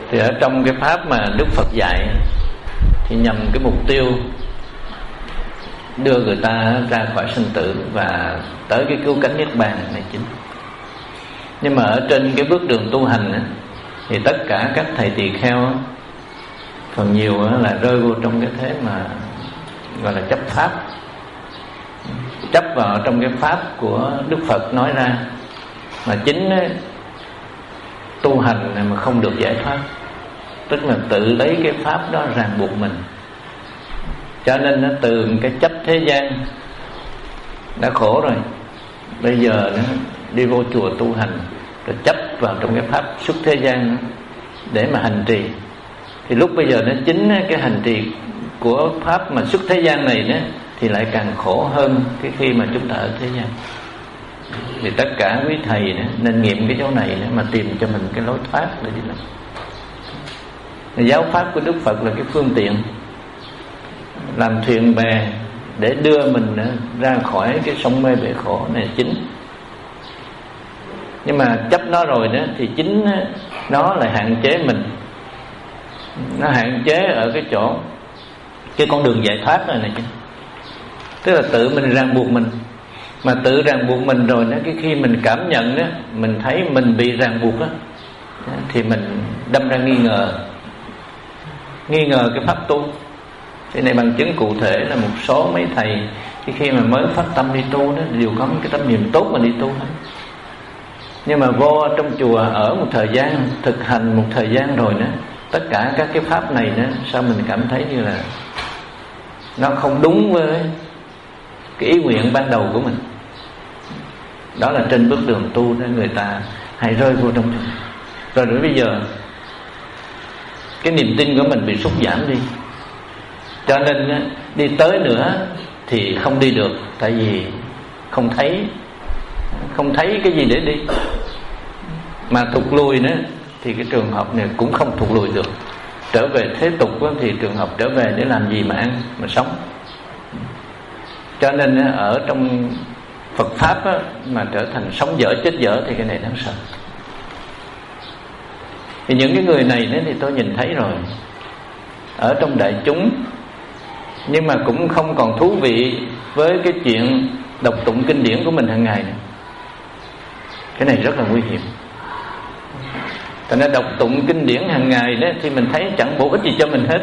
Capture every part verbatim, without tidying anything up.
Thì ở trong cái pháp mà Đức Phật dạy thì nhằm cái mục tiêu đưa người ta ra khỏi sinh tử và tới cái cứu cánh niết bàn này chính. Nhưng mà ở trên cái bước đường tu hành á, thì tất cả các thầy tỳ kheo á, phần nhiều á, là rơi vô trong cái thế mà gọi là chấp pháp, chấp vào trong cái pháp của Đức Phật nói ra, mà chính á, tu hành này mà không được giải thoát, tức là tự lấy cái pháp đó ràng buộc mình. Cho nên nó từ cái chấp thế gian đã khổ rồi, bây giờ nó đi vô chùa tu hành rồi chấp vào trong cái pháp xuất thế gian để mà hành trì, thì lúc bây giờ nó chính cái hành trì của pháp mà xuất thế gian này đó thì lại càng khổ hơn cái khi mà chúng ta ở thế gian. Thì tất cả quý thầy đó, nên nghiệm cái chỗ này đó, mà tìm cho mình cái lối thoát để đi làm. Giáo pháp của Đức Phật là cái phương tiện làm thuyền bè để đưa mình ra khỏi cái sông mê bể khổ này chính. Nhưng mà chấp nó rồi đó thì chính nó lại hạn chế mình. Nó hạn chế ở cái chỗ cái con đường giải thoát này này chứ. Tức là tự mình ràng buộc mình. Mà tự ràng buộc mình rồi đó, cái khi mình cảm nhận đó, mình thấy mình bị ràng buộc đó, thì mình đâm ra nghi ngờ. Nghi ngờ cái pháp tu. Cái này bằng chứng cụ thể là một số mấy thầy cái khi mà mới phát tâm đi tu đó đều có cái tâm niệm tốt mà đi tu hết. Nhưng mà vô trong chùa ở một thời gian, thực hành một thời gian rồi đó, tất cả các cái pháp này đó, sao mình cảm thấy như là nó không đúng với cái ý nguyện ban đầu của mình. Đó là trên bước đường tu đó người ta hay rơi vô trong trường. Rồi đến bây giờ cái niềm tin của mình bị sút giảm đi, cho nên đi tới nữa thì không đi được, tại vì không thấy không thấy cái gì để đi. Mà thụt lùi nữa thì cái trường hợp này cũng không thụt lùi được. Trở về thế tục thì trường hợp trở về để làm gì mà ăn mà sống. Cho nên ở trong Phật pháp á, mà trở thành sống dở chết dở thì cái này đáng sợ. Thì những cái người này thì tôi nhìn thấy rồi ở trong đại chúng, nhưng mà cũng không còn thú vị với cái chuyện đọc tụng kinh điển của mình hàng ngày nữa. Cái này rất là nguy hiểm. Thành ra đọc tụng kinh điển hàng ngày đó thì mình thấy chẳng bổ ích gì cho mình hết.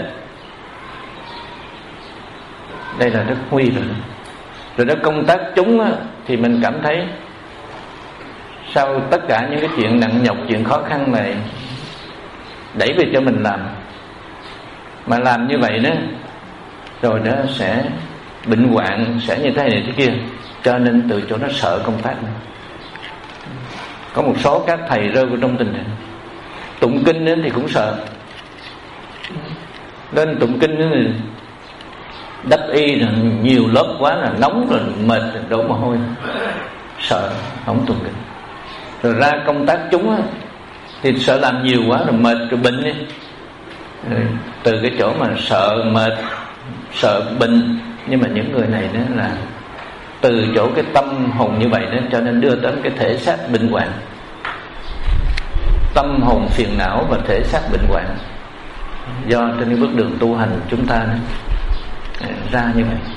Đây là rất nguy rồi. Rồi đó công tác chúng á, thì mình cảm thấy sau tất cả những cái chuyện nặng nhọc, chuyện khó khăn này đẩy về cho mình làm. Mà làm như vậy đó rồi đó sẽ bệnh hoạn, sẽ như thế này thế kia. Cho nên từ chỗ nó sợ công tác này. Có một số các thầy rơi vào trong tình trạng tụng kinh thì cũng sợ. Nên tụng kinh thì đắp y rồi nhiều lớp quá là nóng rồi mệt rồi đổ mồ hôi, sợ không tụng kinh. Rồi ra công tác chúng á, thì sợ làm nhiều quá rồi mệt rồi bệnh đi. Rồi từ cái chỗ mà sợ mệt, sợ bệnh, nhưng mà những người này đó là từ chỗ cái tâm hồn như vậy đó, cho nên đưa đến cái thể xác bệnh hoạn. Tâm hồn phiền não và thể xác bệnh hoạn do trên cái bước đường tu hành chúng ta đó, ra như vậy.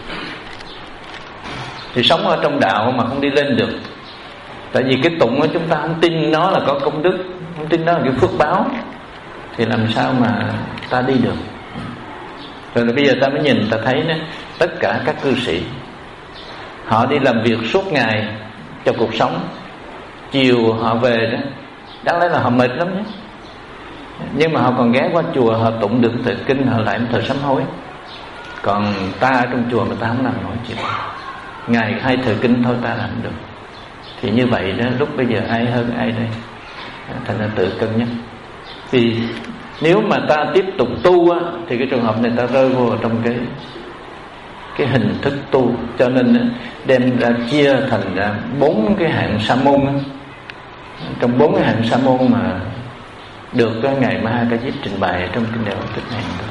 Thì sống ở trong đạo mà không đi lên được, tại vì cái tụng của chúng ta không tin nó là có công đức, không tin nó là cái phước báo, thì làm sao mà ta đi được. Rồi là bây giờ ta mới nhìn, ta thấy đó, tất cả các cư sĩ họ đi làm việc suốt ngày cho cuộc sống, chiều họ về đó, đáng lẽ là họ mệt lắm nhé, nhưng mà họ còn ghé qua chùa, họ tụng được thời kinh, họ lại một thời sám hối. Còn ta ở trong chùa mà ta không làm nổi chuyện, ngày hai thời kinh thôi ta làm được. Thì như vậy đó, lúc bây giờ ai hơn ai đây? Thành ra tự cân nhắc. Thì nếu mà ta tiếp tục tu á, thì cái trường hợp này ta rơi vô trong cái cái hình thức tu. Cho nên đem ra chia thành ra bốn cái hạng sa môn á. Trong bốn cái hạng sa môn mà được cái ngày Ma Ca Diếp trình bày trong kinh Đại Hộ Tích này thôi.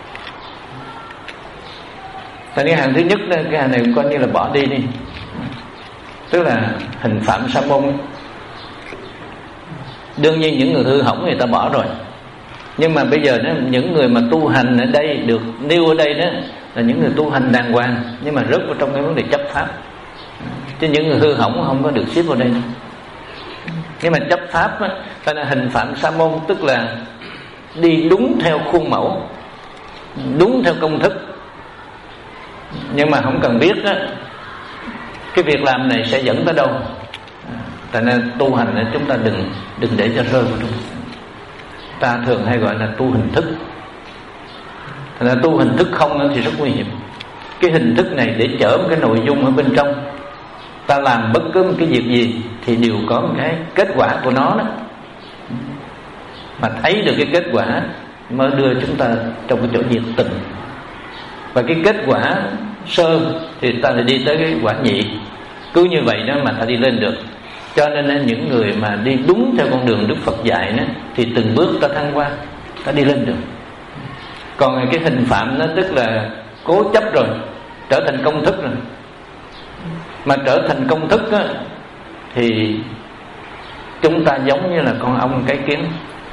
Tại cái hạng thứ nhất đó, cái hạng này cũng coi như là bỏ đi đi, tức là hình phạm sa môn. Đương nhiên những người hư hỏng người ta bỏ rồi, Nhưng mà bây giờ đó, những người mà tu hành ở đây được nêu ở đây đó là những người tu hành đàng hoàng, nhưng mà rớt vào trong cái vấn đề chấp pháp. Chứ những người hư hỏng không có được xếp vào đây. Nhưng mà chấp pháp á, ta là hình phạm sa môn, tức là đi đúng theo khuôn mẫu, đúng theo công thức, nhưng mà không cần biết á, cái việc làm này sẽ dẫn tới đâu. Tại nên tu hành là chúng ta đừng đừng để cho rơi vào trong. Ta thường hay gọi là tu hình thức. Thành ra tu hình thức không thì rất nguy hiểm. Cái hình thức này để chở một cái nội dung ở bên trong. Ta làm bất cứ một cái việc gì thì đều có một cái kết quả của nó đó. Mà thấy được cái kết quả mới đưa chúng ta trong cái chỗ nhiệt tình. Và cái kết quả sơ thì ta lại đi tới cái quả nhị. Cứ như vậy đó mà ta đi lên được. Cho nên những người mà đi đúng theo con đường Đức Phật dạy đó, thì từng bước ta thăng qua, ta đi lên được. Còn cái hình phạm nó tức là cố chấp rồi, trở thành công thức rồi. Mà trở thành công thức đó, thì chúng ta giống như là con ong cái kiến.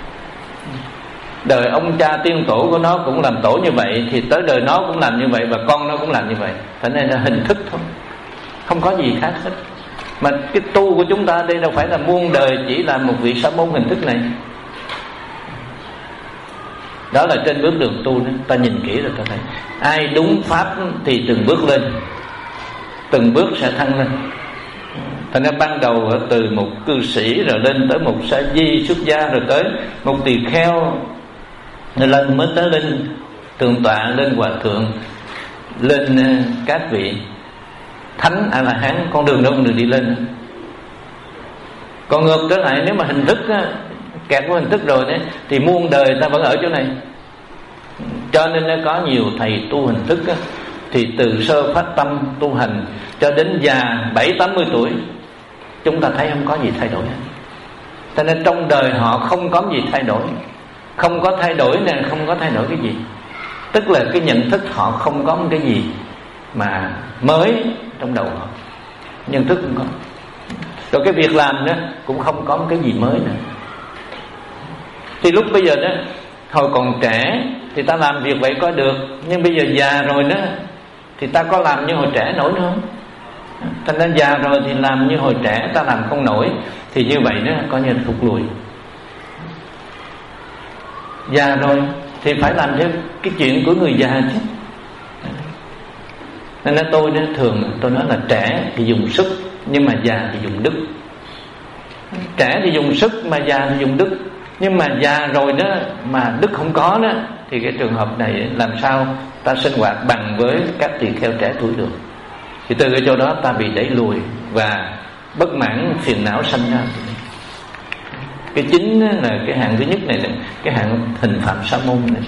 Đời ông cha tiên tổ của nó cũng làm tổ như vậy, thì tới đời nó cũng làm như vậy, và con nó cũng làm như vậy. Thế nên là hình thức thôi, không có gì khác hết. Mà cái tu của chúng ta đây đâu phải là muôn đời chỉ là một vị sa môn hình thức này. Đó là trên bước đường tu đó, ta nhìn kỹ rồi ta thấy ai đúng pháp thì từng bước lên, từng bước sẽ thăng lên. Thành ra ban đầu từ một cư sĩ rồi lên tới một sa di xuất gia, rồi tới một tỳ kheo, rồi lên mới tới lên thượng tọa, lên hòa thượng, lên các vị thánh a la hán. Con đường đó con đường đi lên. Còn ngược trở lại, nếu mà hình thức á, kẹt của hình thức rồi đấy, thì muôn đời ta vẫn ở chỗ này. Cho nên nó có nhiều thầy tu hình thức á, thì từ sơ phát tâm tu hành cho đến già bảy tám mươi tuổi, chúng ta thấy không có gì thay đổi. Cho nên trong đời họ không có gì thay đổi. Không có thay đổi nè, không có thay đổi cái gì. Tức là cái nhận thức họ không có một cái gì mà mới trong đầu họ. Nhận thức không có. Rồi cái việc làm đó cũng không có một cái gì mới nữa. Thì lúc bây giờ đó, hồi còn trẻ thì ta làm việc vậy có được, nhưng bây giờ già rồi đó thì ta có làm như hồi trẻ nổi nữa không? Thành ra già rồi thì làm như hồi trẻ ta làm không nổi, thì như vậy đó coi như là thụt lùi. Già rồi thì phải làm theo cái chuyện của người già chứ. Nên là tôi đó, thường tôi nói là trẻ thì dùng sức, nhưng mà già thì dùng đức. Trẻ thì dùng sức, mà già thì dùng đức. Nhưng mà già rồi đó mà đức không có đó, thì cái trường hợp này làm sao ta sinh hoạt bằng với các tỳ kheo trẻ tuổi được. Thì từ cái chỗ đó ta bị đẩy lùi, và bất mãn phiền não sanh ra. Cái chính là cái hạng thứ nhất này, cái hạng hình phạm sa môn này.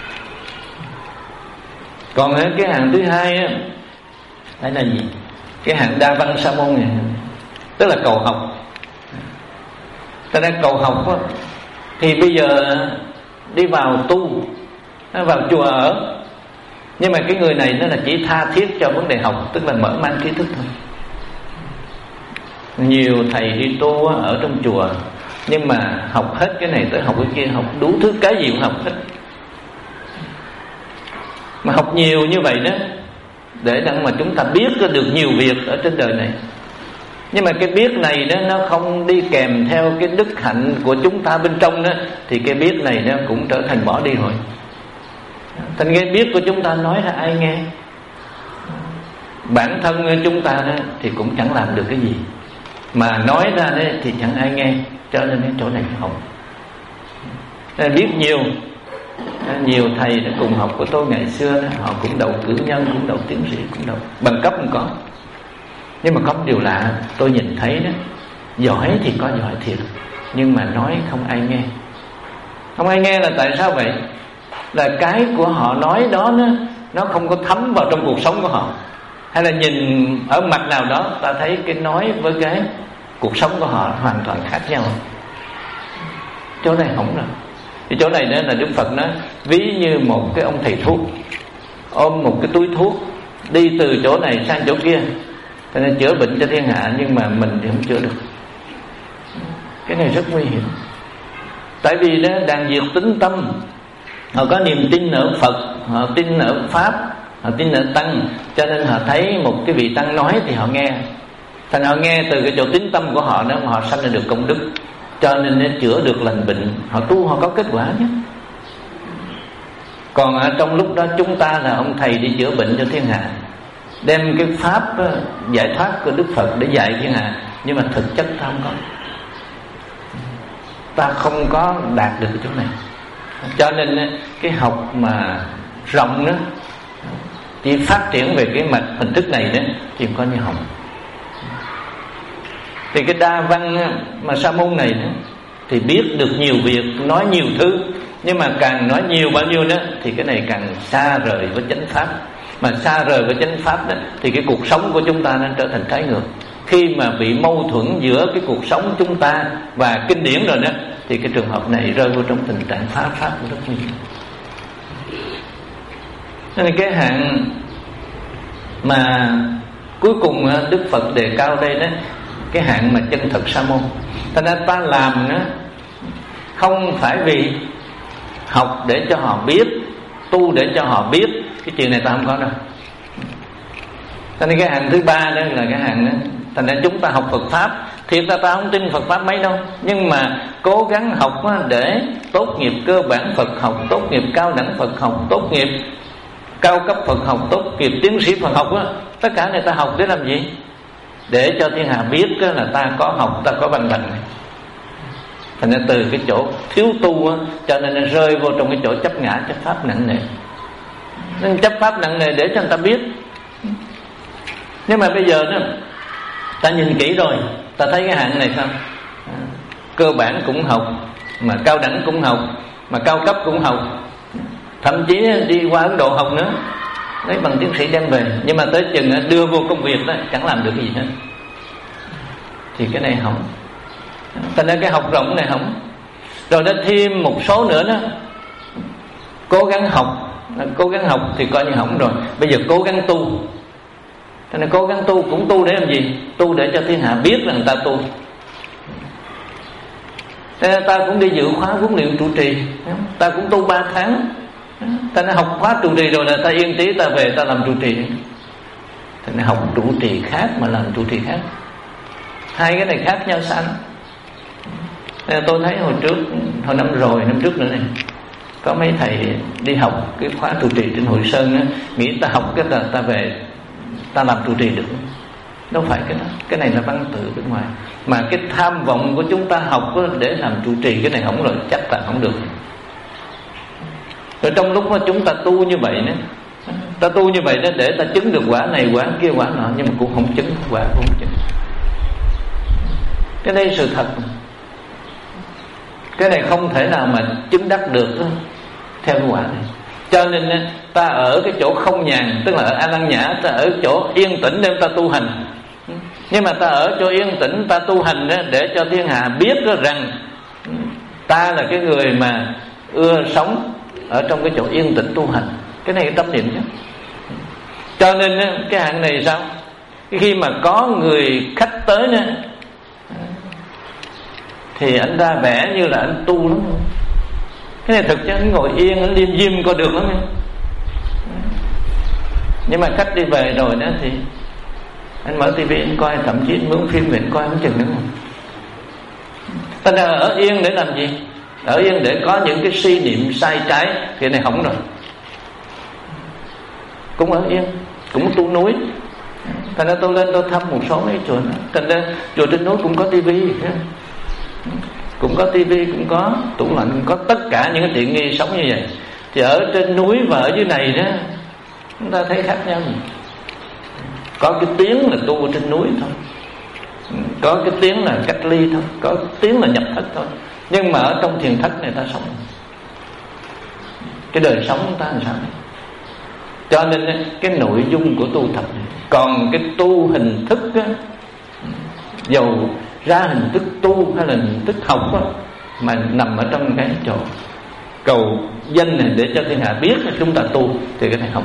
Còn cái hạng thứ hai á, đấy là gì? Cái hạng đa văn sa môn này, tức là cầu học. Ta đang cầu học á, thì bây giờ đi vào tu, nó vào chùa ở, nhưng mà cái người này nó là chỉ tha thiết cho vấn đề học, tức là mở mang kiến thức thôi. Nhiều thầy đi tu ở trong chùa, nhưng mà học hết cái này tới học cái kia, học đủ thứ cái gì cũng học hết. Mà học nhiều như vậy đó, để đặng mà chúng ta biết được nhiều việc ở trên đời này. Nhưng mà cái biết này đó, nó không đi kèm theo cái đức hạnh của chúng ta bên trong đó, thì cái biết này nó cũng trở thành bỏ đi rồi. Thành cái biết của chúng ta nói là ai nghe. Bản thân chúng ta đó, thì cũng chẳng làm được cái gì, mà nói ra đó, thì chẳng ai nghe. Cho nên cái chỗ này không. Nên biết nhiều. Nhiều thầy đã cùng học của tôi ngày xưa đó, họ cũng đậu cử nhân, cũng đậu tiến sĩ, cũng đậu bằng cấp cũng có. Nhưng mà có một điều lạ tôi nhìn thấy đó, giỏi thì có giỏi thiệt, nhưng mà nói không ai nghe. Không ai nghe là tại sao vậy? Là cái của họ nói đó nó, nó không có thấm vào trong cuộc sống của họ. Hay là nhìn ở mặt nào đó ta thấy cái nói với cái cuộc sống của họ hoàn toàn khác nhau. Chỗ này không rồi. Thì chỗ này đó là Đức Phật nói ví như một cái ông thầy thuốc ôm một cái túi thuốc đi từ chỗ này sang chỗ kia, cho nên chữa bệnh cho thiên hạ, nhưng mà mình thì không chữa được. Cái này rất nguy hiểm. Tại vì đó đàn diệt tính tâm, họ có niềm tin ở Phật, họ tin ở Pháp, họ tin ở Tăng, cho nên họ thấy một cái vị Tăng nói thì họ nghe. Thành họ nghe từ cái chỗ tín tâm của họ đó mà họ sanh ra được công đức, cho nên nó chữa được lành bệnh, họ tu họ có kết quả chứ. Còn ở trong lúc đó chúng ta là ông thầy đi chữa bệnh cho thiên hạ, đem cái pháp giải thoát của Đức Phật để dạy thiên hạ, nhưng mà thực chất ta không có, ta không có đạt được cái chỗ này. Cho nên cái học mà rộng đó chỉ phát triển về cái mặt hình thức này đó thì có như học. Thì cái đa văn mà sa môn này đó, thì biết được nhiều việc, nói nhiều thứ, nhưng mà càng nói nhiều bao nhiêu đó thì cái này càng xa rời với chánh pháp. Mà xa rời với chánh pháp đó thì cái cuộc sống của chúng ta nó trở thành trái ngược. Khi mà bị mâu thuẫn giữa cái cuộc sống chúng ta và kinh điển rồi đó, thì cái trường hợp này rơi vào trong tình trạng phá pháp rất nhiều. Nên cái hạng mà cuối cùng Đức Phật đề cao đây đó, cái hạng mà chân thật sa môn. Thành ra ta làm đó không phải vì học để cho họ biết, tu để cho họ biết, cái chuyện này ta không có đâu. Thành ra cái hạng thứ ba đó là cái hạng đó. Thành ra chúng ta học Phật Pháp, thiệt ta ta không tin Phật Pháp mấy đâu, nhưng mà cố gắng học để tốt nghiệp cơ bản Phật học, tốt nghiệp cao đẳng Phật học, tốt nghiệp cao cấp Phật học, tốt nghiệp tiến sĩ Phật học đó. Tất cả này ta học để làm gì? Để cho thiên hạ biết là ta có học, ta có văn bằng này. Thành ra từ cái chỗ thiếu tu á, cho nên nó rơi vô trong cái chỗ chấp ngã, chấp pháp nặng nề. Nên chấp pháp nặng nề để cho người ta biết. Nhưng mà bây giờ đó, ta nhìn kỹ rồi, ta thấy cái hạng này sao? Cơ bản cũng học, mà cao đẳng cũng học, mà cao cấp cũng học, thậm chí đi qua Ấn Độ học nữa, lấy bằng tiến sĩ đem về. Nhưng mà tới chừng đưa vô công việc đó chẳng làm được cái gì hết, thì cái này hỏng. Thành ra cái học rộng này hỏng. Rồi nó thêm một số nữa đó, cố gắng học, cố gắng học thì coi như hỏng rồi. Bây giờ cố gắng tu. Thành ra cố gắng tu cũng tu để làm gì? Tu để cho thiên hạ biết rằng ta tu. Thế ta cũng đi dự khóa huấn luyện trụ trì, ta cũng tu ba tháng. Ta đã học khóa trụ trì rồi là ta yên trí, ta về ta làm trụ trì. Thành ra học trụ trì khác mà làm trụ trì khác, hai cái này khác nhau sao? Nên tôi thấy hồi trước, hồi năm rồi, năm trước nữa này, có mấy thầy đi học cái khóa trụ trì trên Hội Sơn á, nghĩ ta học cái là ta về ta làm trụ trì được. Đâu phải cái đó, cái này là văn tự bên ngoài. Mà cái tham vọng của chúng ta học để làm trụ trì, cái này không rồi, chắc là không được. Rồi trong lúc mà chúng ta tu như vậy nữa, ta tu như vậy đó để ta chứng được quả này, quả kia, quả nọ, nhưng mà cũng không chứng, quả cũng không chứng. Cái đây sự thật. Cái này không thể nào mà chứng đắc được đó, theo quả này. Cho nên ta ở cái chỗ không nhàn, tức là ở A Lăng Nhã, ta ở chỗ yên tĩnh để ta tu hành. Nhưng mà ta ở chỗ yên tĩnh ta tu hành đó, để cho thiên hạ biết đó rằng ta là cái người mà ưa sống ở trong cái chỗ yên tĩnh tu hành. Cái này cái tâm niệm chứ. Cho nên cái hạng này sao? Khi mà có người khách tới nữa, thì anh ra vẻ như là anh tu lắm. Cái này thực chứ anh ngồi yên, anh liêm diêm coi được lắm. Nhưng mà khách đi về rồi đó thì anh mở tivi anh coi, thậm chí anh mướn phim về anh coi không chừng nữa. Ta đang ở yên để làm gì? Ở yên để có những cái suy niệm sai trái, thì này hỏng rồi. Cũng ở yên, cũng tu núi. Thành ra tôi lên tôi thăm một số mấy chùa. Thành ra chùa trên núi cũng có tivi, cũng có tivi, cũng có tủ lạnh, cũng có tất cả những cái tiện nghi sống như vậy. Thì ở trên núi và ở dưới này đó, chúng ta thấy khác nhau. Có cái tiếng là tu ở trên núi thôi, có cái tiếng là cách ly thôi, có cái tiếng là nhập thất thôi. Nhưng mà ở trong thiền thất này ta sống, cái đời sống chúng ta làm sao này? Cho nên cái nội dung của tu tập này. Còn cái tu hình thức á, dầu ra hình thức tu hay là hình thức học á, mà nằm ở trong cái chỗ cầu danh này để cho thiên hạ biết là chúng ta tu, thì cái này không.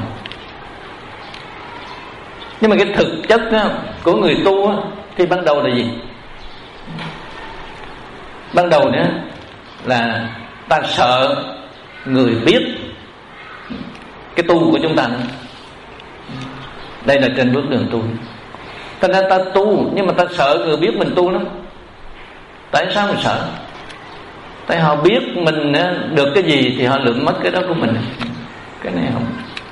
Nhưng mà cái thực chất á, của người tu á, thì ban đầu là gì? Ban đầu nữa là ta sợ người biết cái tu của chúng ta nữa. Đây là trên bước đường tu. Cho nên ta tu, nhưng mà ta sợ người biết mình tu lắm. Tại sao mình sợ? Tại họ biết mình được cái gì thì họ lượm mất cái đó của mình. Cái này không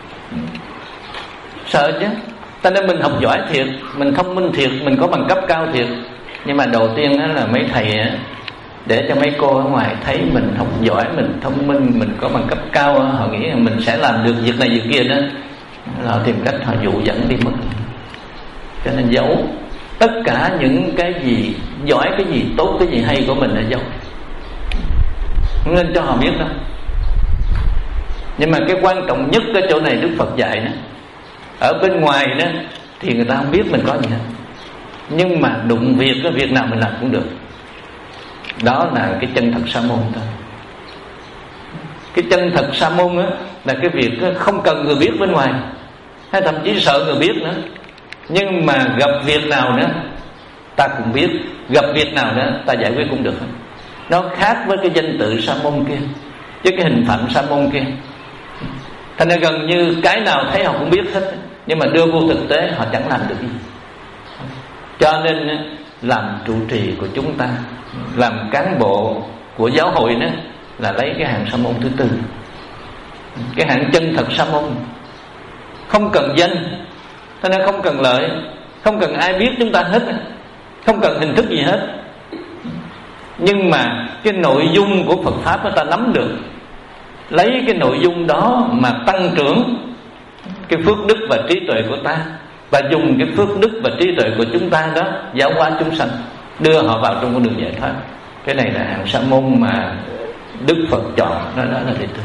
sợ chứ. Cho nên mình học giỏi thiệt, mình thông minh thiệt, mình có bằng cấp cao thiệt, nhưng mà đầu tiên đó là mấy thầy để cho mấy cô ở ngoài thấy mình học giỏi, mình thông minh, mình có bằng cấp cao, họ nghĩ là mình sẽ làm được việc này việc kia đó, họ tìm cách họ dụ dẫn đi mất. Cho nên giấu tất cả những cái gì giỏi, cái gì tốt, cái gì hay của mình là giấu, không nên cho họ biết đâu. Nhưng mà cái quan trọng nhất cái chỗ này Đức Phật dạy đó, ở bên ngoài đó thì người ta không biết mình có gì hết, nhưng mà đụng việc, cái việc nào mình làm cũng được. Đó là cái chân thật sa môn thôi. Cái chân thật sa môn á là cái việc không cần người biết bên ngoài, hay thậm chí sợ người biết nữa, nhưng mà gặp việc nào nữa ta cũng biết, gặp việc nào nữa ta giải quyết cũng được. Nó khác với cái danh tự sa môn kia, với cái hình phạm sa môn kia. Thành ra gần như cái nào thấy họ cũng biết hết, nhưng mà đưa vô thực tế họ chẳng làm được gì. Cho nên làm trụ trì của chúng ta, làm cán bộ của giáo hội đó, là lấy cái hạng sa môn thứ tư, cái hạng chân thật sa môn. Không cần danh, cho nên không cần lợi, không cần ai biết chúng ta hết, không cần hình thức gì hết. Nhưng mà cái nội dung của Phật Pháp ta nắm được, lấy cái nội dung đó mà tăng trưởng cái phước đức và trí tuệ của ta, và dùng cái phước đức và trí tuệ của chúng ta đó giáo hóa chúng sanh, đưa họ vào trong con đường giải thoát. Cái này là hạng sa môn mà Đức Phật chọn, đó, đó là đệ tử.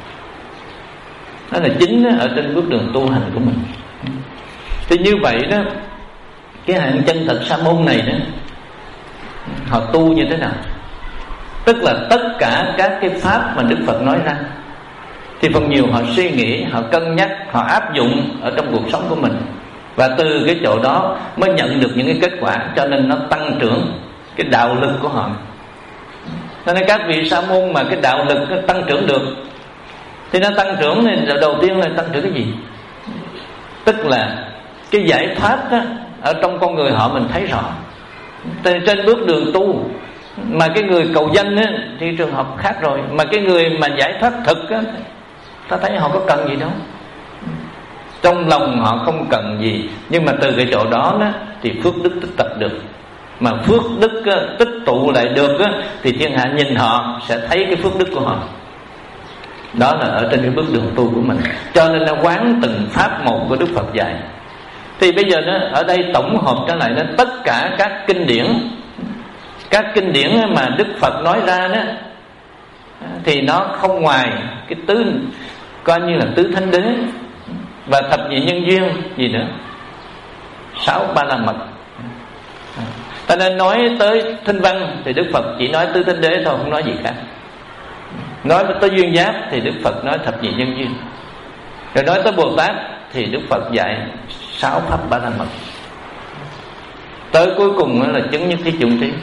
Đó là chính ở trên bước đường tu hành của mình. Thì như vậy đó, cái hạng chân thật sa môn này đó, họ tu như thế nào? Tức là tất cả các cái pháp mà Đức Phật nói ra thì phần nhiều họ suy nghĩ, họ cân nhắc, họ áp dụng ở trong cuộc sống của mình, và từ cái chỗ đó mới nhận được những cái kết quả, cho nên nó tăng trưởng cái đạo lực của họ. Cho nên các vị sa môn mà cái đạo lực nó tăng trưởng được, thì nó tăng trưởng thì đầu tiên là tăng trưởng cái gì? Tức là cái giải thoát đó, ở trong con người họ mình thấy rõ. Trên bước đường tu mà cái người cầu danh á, thì trường hợp khác rồi. Mà cái người mà giải thoát thực á, ta thấy họ có cần gì đâu, trong lòng họ không cần gì, nhưng mà từ cái chỗ đó, đó thì phước đức tích tập được. Mà phước đức á, tích tụ lại được á, thì thiên hạ nhìn họ sẽ thấy cái phước đức của họ. Đó là ở trên cái bước đường tu của mình. Cho nên là quán từng pháp một của Đức Phật dạy. Thì bây giờ nó ở đây tổng hợp trở lại, nó tất cả các kinh điển, các kinh điển mà Đức Phật nói ra đó, thì nó không ngoài cái tứ, coi như là tứ thánh đế và thập nhị nhân duyên gì nữa, sáu ba la mật. Ta nên nói tới Thinh Văn thì Đức Phật chỉ nói tứ thánh đế thôi, không nói gì khác. Nói tới duyên giác thì Đức Phật nói thập nhị nhân duyên. Rồi nói tới Bồ Tát thì Đức Phật dạy sáu pháp ba la mật. Tới cuối cùng là chứng nhất thiết chủng trí.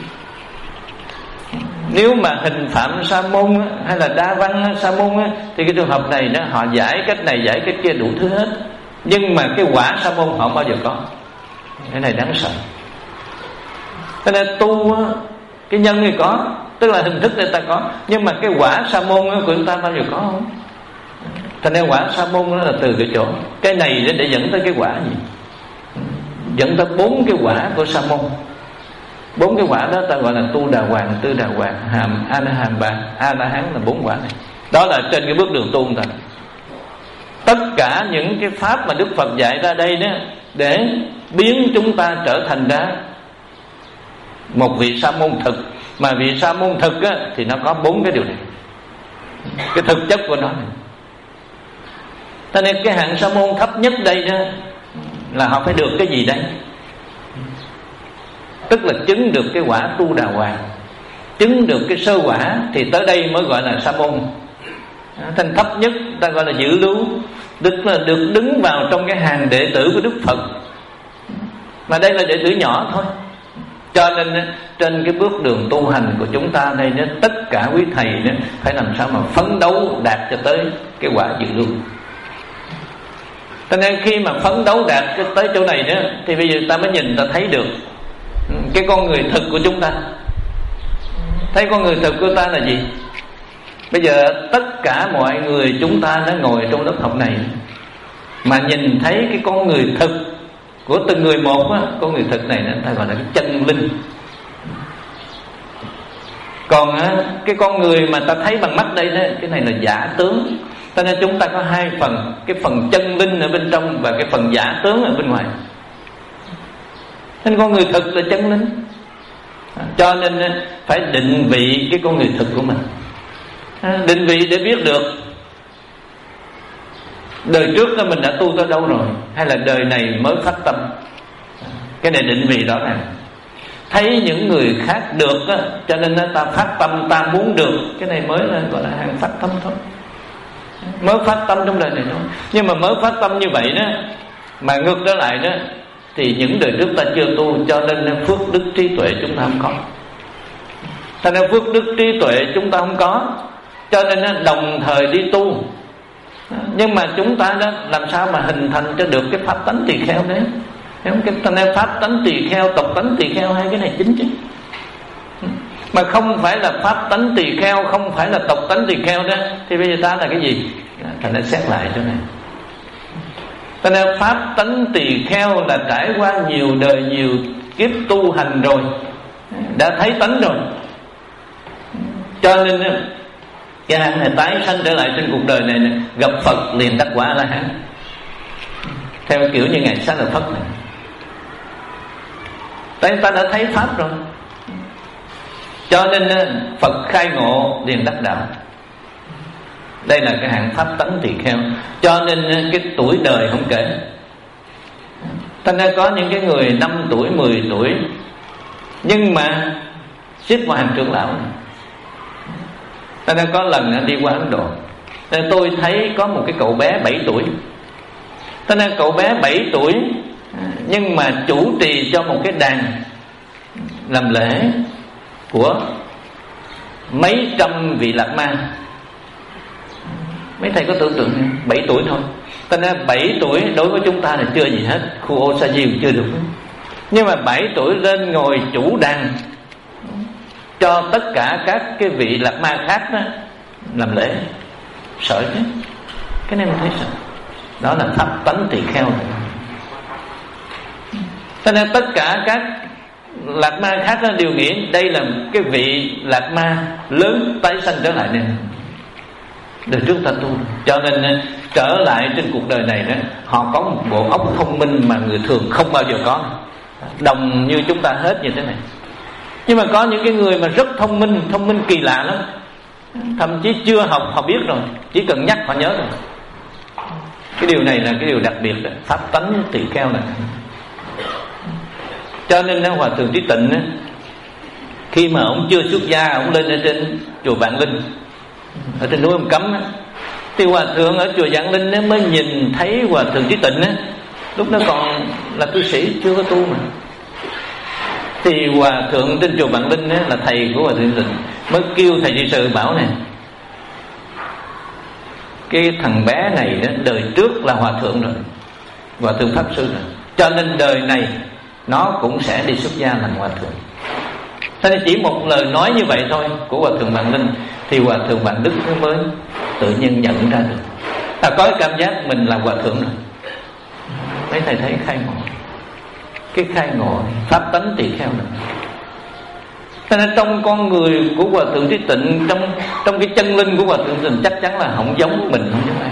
Nếu mà hình phạm sa môn hay là đa văn sa môn thì cái trường hợp này đó, họ giải cách này giải cách kia đủ thứ hết, nhưng mà cái quả sa môn họ không bao giờ có. Cái này đáng sợ. Cho nên tu cái nhân thì có, tức là hình thức người ta có, nhưng mà cái quả sa môn của chúng ta bao giờ có không? Cho nên quả sa môn nó là từ cái chỗ cái này để, để dẫn tới cái quả gì? Dẫn tới bốn cái quả của sa môn. Bốn cái quả đó ta gọi là tu đà hoàng, tư đà hoàng, hàm a la hàm bà, a la hán, là bốn quả này. Đó là trên cái bước đường tu của ta. Tất cả những cái pháp mà Đức Phật dạy ra đây đó, để biến chúng ta trở thành ra một vị sa môn thực. Mà vị sa môn thực á, thì nó có bốn cái điều này, cái thực chất của nó này. Cho nên cái hạng sa môn thấp nhất đây đó là họ phải được cái gì đây? Tức là chứng được cái quả tu đà hoàng, chứng được cái sơ quả, thì tới đây mới gọi là sa môn. Thành thấp nhất ta gọi là giữ lưu, tức là được đứng vào trong cái hàng đệ tử của Đức Phật. Mà đây là đệ tử nhỏ thôi, Cho nên trên cái bước đường tu hành của chúng ta đây, tất cả quý thầy phải làm sao mà phấn đấu đạt cho tới cái quả dự lưu. Cho nên khi mà phấn đấu đạt tới chỗ này nữa, thì bây giờ ta mới nhìn, ta thấy được cái con người thực của chúng ta. Thấy con người thực của ta là gì? Bây giờ tất cả mọi người chúng ta đã ngồi trong lớp học này, mà nhìn thấy cái con người thực của từng người một á, con người thực này người ta gọi là cái chân linh. Còn á, cái con người mà ta thấy bằng mắt đây đó, cái này là giả tướng. Cho nên chúng ta có hai phần, cái phần chân linh ở bên trong và cái phần giả tướng ở bên ngoài. Nên con người thực là chân linh. Cho nên phải định vị cái con người thực của mình. Định vị để biết được đời trước đó mình đã tu tới đâu rồi, hay là đời này mới phát tâm. Cái này định vị rõ ràng. Thấy những người khác được á, cho nên ta phát tâm, ta muốn được. Cái này mới là gọi là hàng phát tâm thôi, mới phát tâm trong đời này thôi. Nhưng mà mới phát tâm như vậy đó, mà ngược trở lại đó, thì những đời trước ta chưa tu, cho nên phước đức trí tuệ chúng ta không có. Cho nên phước đức trí tuệ chúng ta không có, cho nên đồng thời đi tu. Nhưng mà chúng ta đó làm sao mà hình thành cho được cái pháp tánh tỳ kheo đấy? Cái nên pháp tánh tỳ kheo, tộc tánh tỳ kheo, hai cái này chính chứ. Mà không phải là pháp tánh tỳ kheo, không phải là tộc tánh tỳ kheo đó, thì bây giờ ta là cái gì? Thành nên xét lại chỗ này. Cho nên pháp tánh tỳ kheo là trải qua nhiều đời, nhiều kiếp tu hành rồi, đã thấy tánh rồi. Cho nên cái hạng này tái sanh trở lại trên cuộc đời này, này gặp Phật liền đắc quả La Hán, theo kiểu như Ngài Xá Lợi Phất này. Tại ta đã thấy pháp rồi, cho nên Phật khai ngộ liền đắc đạo. Đây là cái hạng pháp tánh tỳ kheo. Cho nên cái tuổi đời không kể. Thành ra có những cái người năm tuổi, mười tuổi, nhưng mà xếp vào hàng trưởng lão. Thành ra có lần đi qua Ấn Độ, nên tôi thấy có một cái cậu bé bảy tuổi. Thành ra cậu bé bảy tuổi, nhưng mà chủ trì cho một cái đàn làm lễ của mấy trăm vị Lạt Ma. Mấy thầy có tưởng tượng không? bảy tuổi thôi. Thành ra bảy tuổi đối với chúng ta là chưa gì hết, khu ô sa di chưa được. Nhưng mà bảy tuổi lên ngồi chủ đàn cho tất cả các cái vị Lạt Ma khác đó làm lễ, sợ chứ. Cái này mình thấy sợ. Đó là pháp tánh tỳ kheo. Cho nên tất cả các Lạt Ma khác đó đều nghĩ đây là cái vị Lạt Ma lớn tái sanh trở lại này. Đời trước ta tu, cho nên trở lại trên cuộc đời này đó, họ có một bộ óc thông minh mà người thường không bao giờ có, đồng như chúng ta hết như thế này. Nhưng mà có những cái người mà rất thông minh, thông minh kỳ lạ lắm, thậm chí chưa học họ biết rồi, chỉ cần nhắc họ nhớ rồi. Cái điều này là cái điều đặc biệt đó, pháp tánh tỳ kheo này. Cho nên Hòa Thượng Trí Tịnh đó, khi mà ông chưa xuất gia, ông lên ở trên chùa Vạn Linh, ở trên núi Ông Cấm á, thì Hòa Thượng ở chùa Vạn Linh á, mới nhìn thấy Hòa Thượng Trí Tịnh á, lúc đó còn là cư sĩ, chưa có tu mà. Thì Hòa Thượng trên chùa Vạn Linh á, là thầy của Hòa Thượng Trí Tịnh, mới kêu thầy trị sự bảo này: cái thằng bé này đó, đời trước là Hòa Thượng rồi, Hòa Thượng Pháp Sư rồi, cho nên đời này nó cũng sẽ đi xuất gia làm Hòa Thượng. Thế nên chỉ một lời nói như vậy thôi của Hòa Thượng Vạn Linh, thì Hòa Thượng Vạn Đức mới tự nhiên nhận ra được, ta có cảm giác mình là Hòa Thượng rồi. Mấy thầy thấy khai ngộ, cái khai ngộ pháp tánh tỳ kheo này. Thế nên trong con người của Hòa Thượng Trí Tịnh, trong trong cái chân linh của Hòa Thượng Trí Tịnh chắc chắn là không giống mình, không giống ai.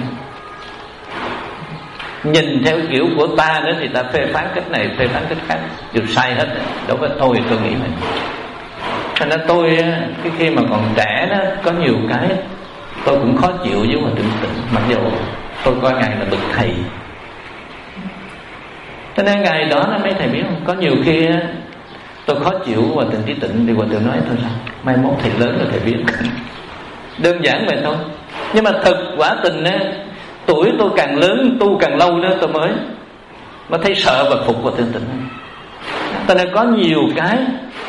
Nhìn theo kiểu của ta nữa thì ta phê phán cách này, phê phán cách khác, đều sai hết. Đối với tôi tôi nghĩ vậy. Thành ra tôi cái khi mà còn trẻ đó, có nhiều cái tôi cũng khó chịu với Hòa Thượng Tịnh, mặc dù tôi coi ngài là bậc thầy. Cho nên ngày đó nó mấy thầy biết không, có nhiều khi tôi khó chịu Hòa Thượng Trí Tịnh thì Hòa Thượng nói thôi sao, mai mốt thầy lớn rồi thầy biết. Đơn giản vậy thôi. Nhưng mà thực quả tình á, tuổi tôi càng lớn, tu càng lâu nữa, tôi mới mới thấy sợ và phục Hòa Thượng Tịnh. Cho nên có nhiều cái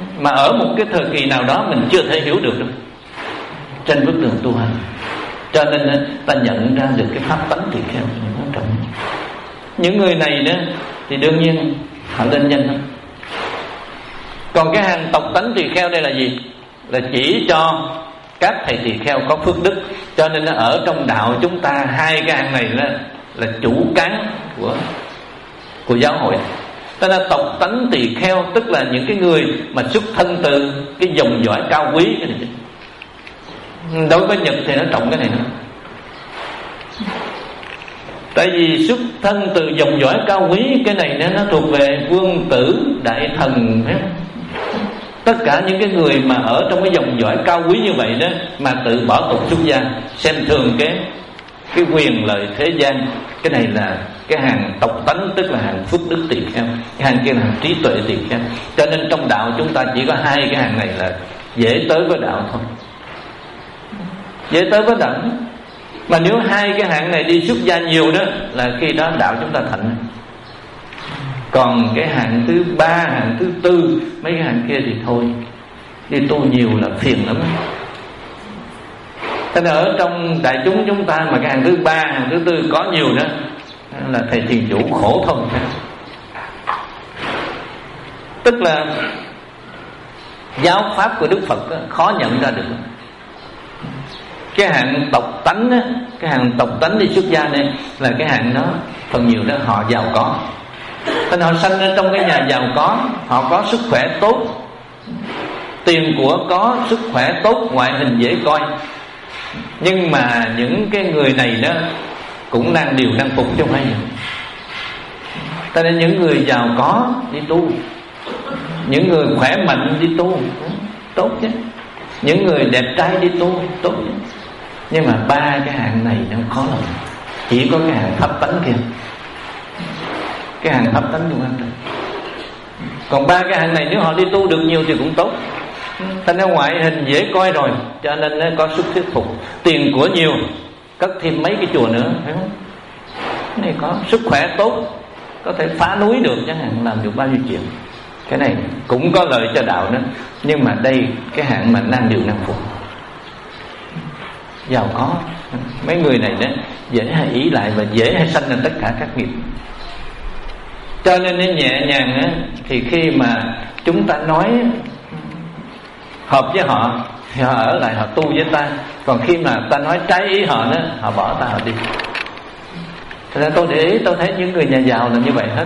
mà ở một cái thời kỳ nào đó mình chưa thể hiểu được đâu trên bước đường tu hành. Cho nên ta nhận ra được cái pháp tánh tỳ kheo là quan trọng. Những người này đó thì đương nhiên họ lên nhanh hơn. Còn cái hàng tộc tánh tỳ kheo đây là gì? Là chỉ cho các thầy tỳ kheo có phước đức. Cho nên ở trong đạo chúng ta hai cái hàng này là, là chủ cán của, của giáo hội. Cho nên tộc tánh tỳ kheo tức là những cái người mà xuất thân từ cái dòng dõi cao quý. Cái này. Đối với Nhật thì nó trọng cái này nữa. Tại vì xuất thân từ dòng dõi cao quý, cái này nó thuộc về vương tử, đại thần. Tất cả những cái người mà ở trong cái dòng dõi cao quý như vậy đó mà tự bỏ tục xuất gia, xem thường cái cái quyền lợi thế gian, cái này là cái hàng tộc tánh, tức là hàng phước đức tỳ kheo. Cái hàng kia là hàng trí tuệ tỳ kheo. Cho nên trong đạo chúng ta chỉ có hai cái hàng này là dễ tới với đạo thôi, dễ tới với đạo. Mà nếu hai cái hạng này đi xuất gia nhiều đó là khi đó đạo chúng ta thành. Còn cái hạng thứ ba, hạng thứ tư, mấy cái hạng kia thì thôi, đi tu nhiều là phiền lắm. Thế nên ở trong đại chúng chúng ta mà cái hạng thứ ba, hạng thứ tư có nhiều đó là thầy thiền chủ khổ thôi. Tức là giáo pháp của Đức Phật đó, khó nhận ra được. Cái hạng tộc tánh á, cái hạng tộc tánh đi xuất gia này là cái hạng đó phần nhiều đó họ giàu có. Nên họ sanh ở trong cái nhà giàu có, họ có sức khỏe tốt, tiền của có, sức khỏe tốt, ngoại hình dễ coi. Nhưng mà những cái người này đó cũng đang điều đang phục trong hay. Cho nên những người giàu có đi tu, những người khỏe mạnh đi tu tốt chứ, những người đẹp trai đi tu tốt chứ. Nhưng mà ba cái hạng này nó khó lắm. Chỉ có cái hạng thấp tánh kia, cái hàng thấp tánh quan trọng. Còn ba cái hạng này nếu họ đi tu được nhiều thì cũng tốt. Thành ra ngoại hình dễ coi rồi, cho nên nó có sức thuyết phục. Tiền của nhiều, cất thêm mấy cái chùa nữa, phải không? Cái này có sức khỏe tốt, có thể phá núi được chẳng hạn, làm được bao nhiêu chuyện. Cái này cũng có lợi cho đạo nữa. Nhưng mà đây cái hạng mà năng điều năng phục, giàu có, mấy người này đó dễ hay ý lại và dễ hay sanh ra tất cả các nghiệp. Cho nên nó nhẹ nhàng á, thì khi mà chúng ta nói hợp với họ thì họ ở lại họ tu với ta. Còn khi mà ta nói trái ý họ đó, họ bỏ ta họ đi. Thật ra tôi để ý, tôi thấy những người nhà giàu là như vậy hết.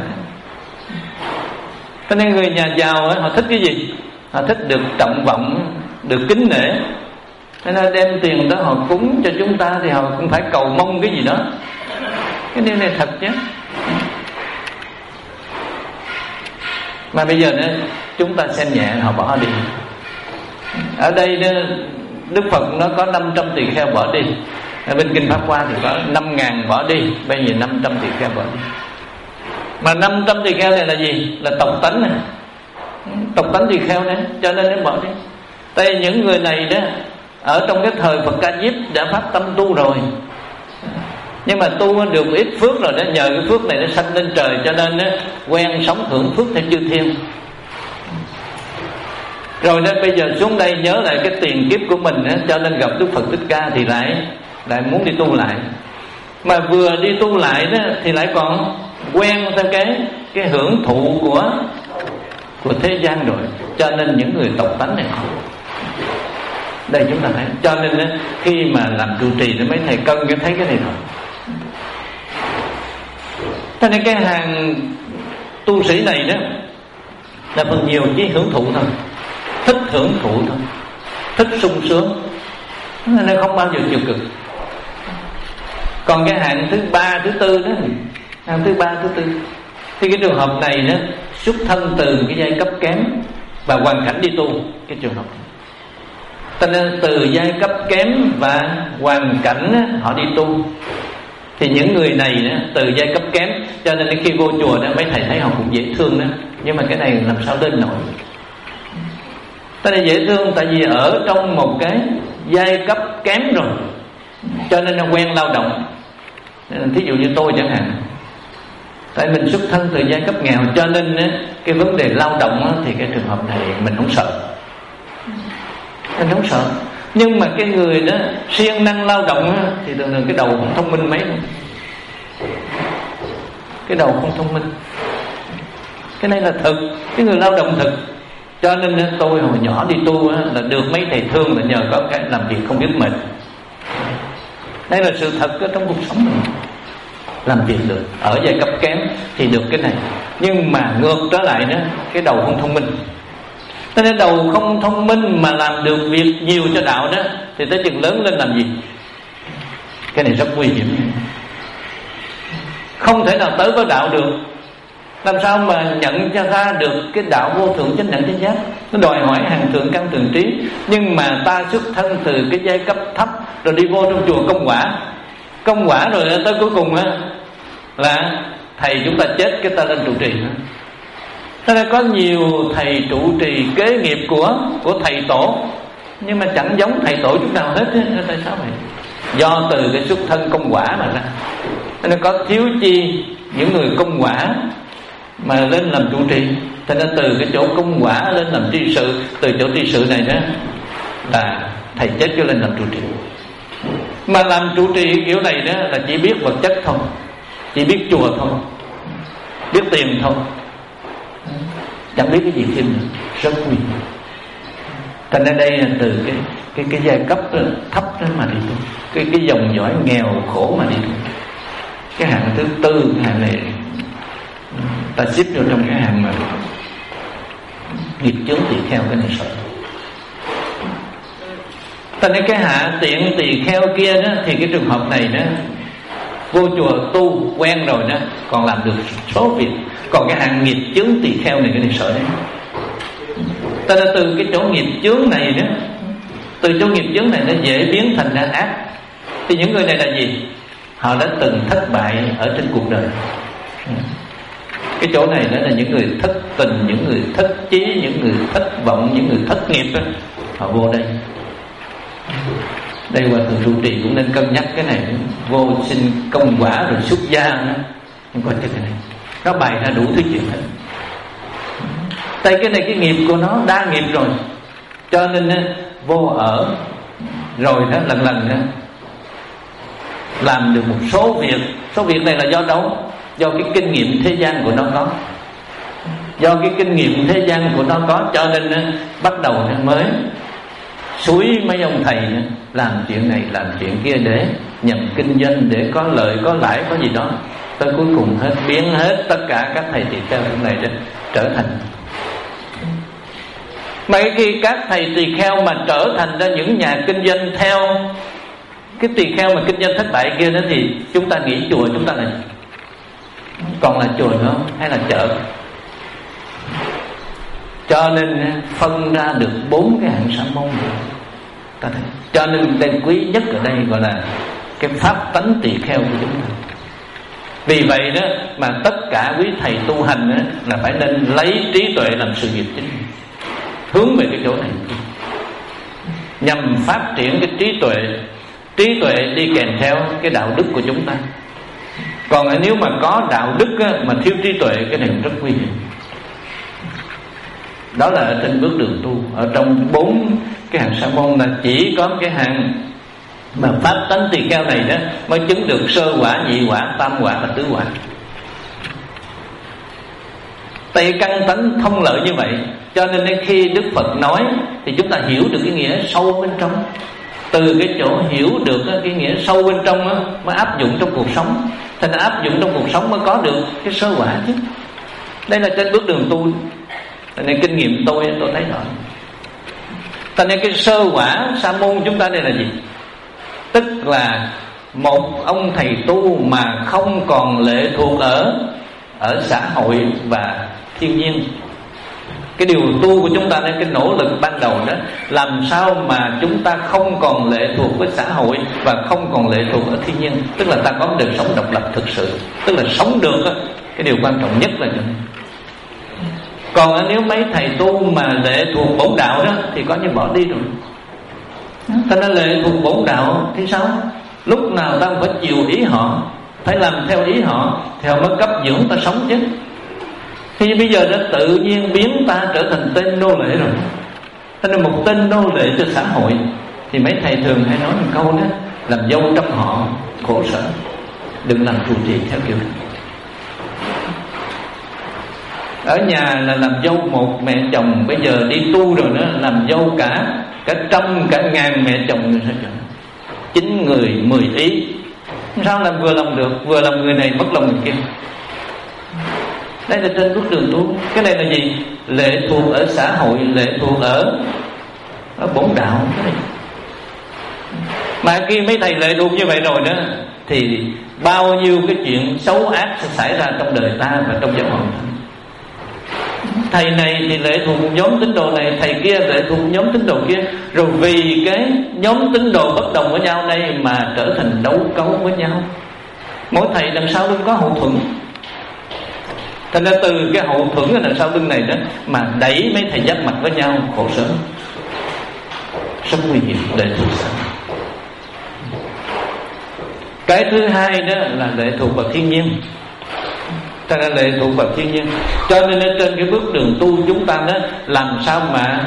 Cho nên người nhà giàu á, họ thích cái gì? Họ thích được trọng vọng, được kính nể. Cho nên đem tiền đó họ cúng cho chúng ta thì họ cũng phải cầu mong cái gì đó. Cái điều này thật chứ. Mà bây giờ nữa chúng ta xem nhẹ họ bỏ đi. Ở đây đó, Đức Phật nó có năm trăm tỳ kheo bỏ đi. Ở bên Kinh Pháp Hoa thì có năm ngàn bỏ đi. Bây giờ năm trăm tỳ kheo bỏ đi. Mà năm trăm tỳ kheo này là gì? Là tộc tánh này. Tộc tánh tỳ kheo này. Cho nên nó bỏ đi. Tại những người này đó ở trong cái thời Phật Ca Diếp đã phát tâm tu rồi, nhưng mà tu được ít phước rồi đó, nhờ cái phước này nó sanh lên trời, cho nên nó quen sống hưởng phước theo chư thiên. Rồi nên bây giờ xuống đây nhớ lại cái tiền kiếp của mình đó, cho nên gặp Đức Phật Thích Ca thì lại lại muốn đi tu lại. Mà vừa đi tu lại đó thì lại còn quen theo cái cái hưởng thụ của của thế gian rồi, cho nên những người tộc tánh này khổ. Đây chúng ta thấy. Cho nên đó, khi mà làm trụ trì thì mấy thầy cân cái thấy cái này rồi. Cho nên cái hàng tu sĩ này đó là phần nhiều chỉ hưởng thụ thôi, thích hưởng thụ thôi, thích sung sướng, nên không bao giờ chịu cực. Còn cái hạng thứ ba, thứ tư đó, hạng thứ ba, thứ tư thì cái trường hợp này đó xuất thân từ cái giai cấp kém và hoàn cảnh đi tu. Cái trường hợp cho nên từ giai cấp kém và hoàn cảnh họ đi tu, thì những người này đó, từ giai cấp kém, cho nên khi vô chùa đó mấy thầy thấy họ cũng dễ thương đó. Nhưng mà cái này làm sao lên nổi. Cái này dễ thương tại vì ở trong một cái giai cấp kém rồi, cho nên nó quen lao động. Thí dụ như tôi chẳng hạn, Tại mình xuất thân từ giai cấp nghèo, cho nên á, cái vấn đề lao động á, thì cái trường hợp này mình không sợ, mình không sợ. Nhưng mà cái người đó siêng năng lao động á, thì thường thường cái đầu không thông minh mấy nữa. Cái đầu không thông minh. Cái này là thực, cái người lao động thực. Cho nên á, tôi hồi nhỏ đi tu á, là được mấy thầy thương là nhờ có cái làm việc không biết mệt. Đây là sự thật ở trong cuộc sống mình. Làm việc được, ở giai cấp kém thì được cái này. Nhưng mà ngược trở lại nữa, cái đầu không thông minh. Cho nên đầu không thông minh mà làm được việc nhiều cho đạo đó, thì tới chừng lớn lên làm gì? Cái này rất nguy hiểm. Không thể nào tới với đạo được. Làm sao mà nhận cho ra được cái đạo vô thượng chánh đẳng chánh giác? Nó đòi hỏi hàng thượng căn thường trí. Nhưng mà ta xuất thân từ cái giai cấp thấp, rồi đi vô trong chùa công quả. Công quả rồi tới cuối cùng á, là thầy chúng ta chết, cái ta lên trụ trì. Thế nên có nhiều thầy trụ trì kế nghiệp của của thầy tổ, nhưng mà chẳng giống thầy tổ chút nào hết. Tại sao vậy? Do từ cái xuất thân công quả mà ra. Thế nên có thiếu chi những người công quả mà lên làm trụ trì. Thế nên từ cái chỗ công quả lên làm tri sự, từ chỗ tri sự này đó là thầy chết cho lên làm trụ trì. Mà làm trụ trì kiểu này đó là chỉ biết vật chất thôi, chỉ biết chùa thôi, biết tiền thôi, chẳng biết cái gì thêm nữa. Rất nguy hiểm. Thành ra đây là từ cái cái cái giai cấp đó, thấp đó mà đi tu, cái cái dòng dõi nghèo khổ mà đi tu. Cái hạng thứ tư, cái hạng này ta xếp vô trong cái hạng mà nghiệp chướng tỳ kheo, cái này sợ. Thành ra cái hạ tiện tỳ kheo kia đó, thì cái trường hợp này đó, vô chùa tu quen rồi đó, còn làm được số việc. Còn cái hạng nghiệp chướng tỳ kheo này, cái này sợ đấy. Ta đã từ cái chỗ nghiệp chướng này đó, từ chỗ nghiệp chướng này nó dễ biến thành ra ác. Thì những người này là gì? Họ đã từng thất bại ở trên cuộc đời. Cái chỗ này đó là những người thất tình, những người thất chí, những người thất vọng, những người thất nghiệp đó, họ vô đây. Đây Hòa thượng trụ trì cũng nên cân nhắc cái này. Vô sinh công quả rồi xuất gia nữa. Nhưng coi cái này nó bày ra đủ thứ chuyện hết. Tại cái này cái nghiệp của nó đa nghiệp rồi, cho nên vô ở rồi đó lần lần đó làm được một số việc. Số việc này là do đâu? Do cái kinh nghiệm thế gian của nó có, do cái kinh nghiệm thế gian của nó có, cho nên bắt đầu nó mới suối mấy ông thầy làm chuyện này làm chuyện kia để nhận kinh doanh, để có lợi có lãi có gì đó. Tới cuối cùng hết biến hết tất cả các thầy tỳ kheo trong này đó trở thành. Mà khi các thầy tỳ kheo mà trở thành ra những nhà kinh doanh theo cái tỳ kheo mà kinh doanh thất bại kia đó, thì chúng ta nghĩ chùa chúng ta là còn là chùa nữa hay là chợ? Cho nên phân ra được bốn cái hạng sa môn ta thấy. Cho nên đây quý nhất ở đây gọi là cái pháp tánh tỳ kheo của chúng ta. Vì vậy đó mà tất cả quý thầy tu hành đó, là phải nên lấy trí tuệ làm sự nghiệp chính, hướng về cái chỗ này nhằm phát triển cái trí tuệ. Trí tuệ đi kèm theo cái đạo đức của chúng ta. Còn nếu mà có đạo đức á, mà thiếu trí tuệ, cái này cũng rất nguy hiểm. Đó là ở trên bước đường tu. Ở trong bốn cái hạng sa môn là chỉ có cái hạng mà pháp tánh tỳ kheo này đó mới chứng được sơ quả, nhị quả, tam quả và tứ quả. Tại căn tánh thông lợi như vậy, cho nên khi Đức Phật nói thì chúng ta hiểu được cái nghĩa sâu bên trong. Từ cái chỗ hiểu được cái nghĩa sâu bên trong đó, mới áp dụng trong cuộc sống. Thành ra áp dụng trong cuộc sống mới có được cái sơ quả chứ. Đây là trên bước đường tu. Thành nên kinh nghiệm tôi tôi thấy rồi. Thành nên cái sơ quả sa môn chúng ta đây là gì? Tức là một ông thầy tu mà không còn lệ thuộc ở ở xã hội và thiên nhiên. Cái điều tu của chúng ta là cái nỗ lực ban đầu đó, làm sao mà chúng ta không còn lệ thuộc với xã hội và không còn lệ thuộc ở thiên nhiên. Tức là ta có một đời sống độc lập thực sự. Tức là sống được đó, cái điều quan trọng nhất là như này. Còn nếu mấy thầy tu mà lệ thuộc bổn đạo đó thì có như bỏ đi rồi. Ta đã lệ thuộc bổn đạo thì sao? Lúc nào ta phải chiều ý họ. phải làm theo ý họ thì họ mới cấp dưỡng ta sống chứ. Thì bây giờ đã tự nhiên biến ta trở thành tên nô lệ rồi, ta là một tên nô lệ cho xã hội. Thì mấy thầy thường hay nói một câu đó, làm dâu trong họ khổ sở, đừng làm trụ trì theo kiểu đó. Ở nhà là làm dâu một mẹ chồng, bây giờ đi tu rồi nữa làm dâu cả cả trăm cả ngàn mẹ chồng người sao chồng, chín người mười ý, sao làm vừa lòng được, vừa lòng người này mất lòng người kia. Đây là trên bước đường tu. Cái này là gì? Lệ thuộc ở xã hội, lệ thuộc ở, ở bổn đạo. Mà khi mấy thầy lệ thuộc như vậy rồi đó thì bao nhiêu cái chuyện xấu ác sẽ xảy ra trong đời ta và trong giáo hội. Thầy này thì lệ thuộc nhóm tín đồ này, thầy kia lệ thuộc nhóm tín đồ kia, rồi vì cái nhóm tín đồ bất đồng với nhau đây mà trở thành đấu cấu với nhau. Mỗi thầy đằng sau lưng có hậu thuẫn, thành ra từ cái hậu thuẫn ở đằng sau lưng này đó mà đẩy mấy thầy giáp mặt với nhau, khổ sở, rất nguy hiểm, lệ thuộc xã. Cái thứ hai đó là lệ thuộc vào thiên nhiên. Ta đã lệ thuộc vào thiên nhiên. Cho nên trên cái bước đường tu chúng ta đó, làm sao mà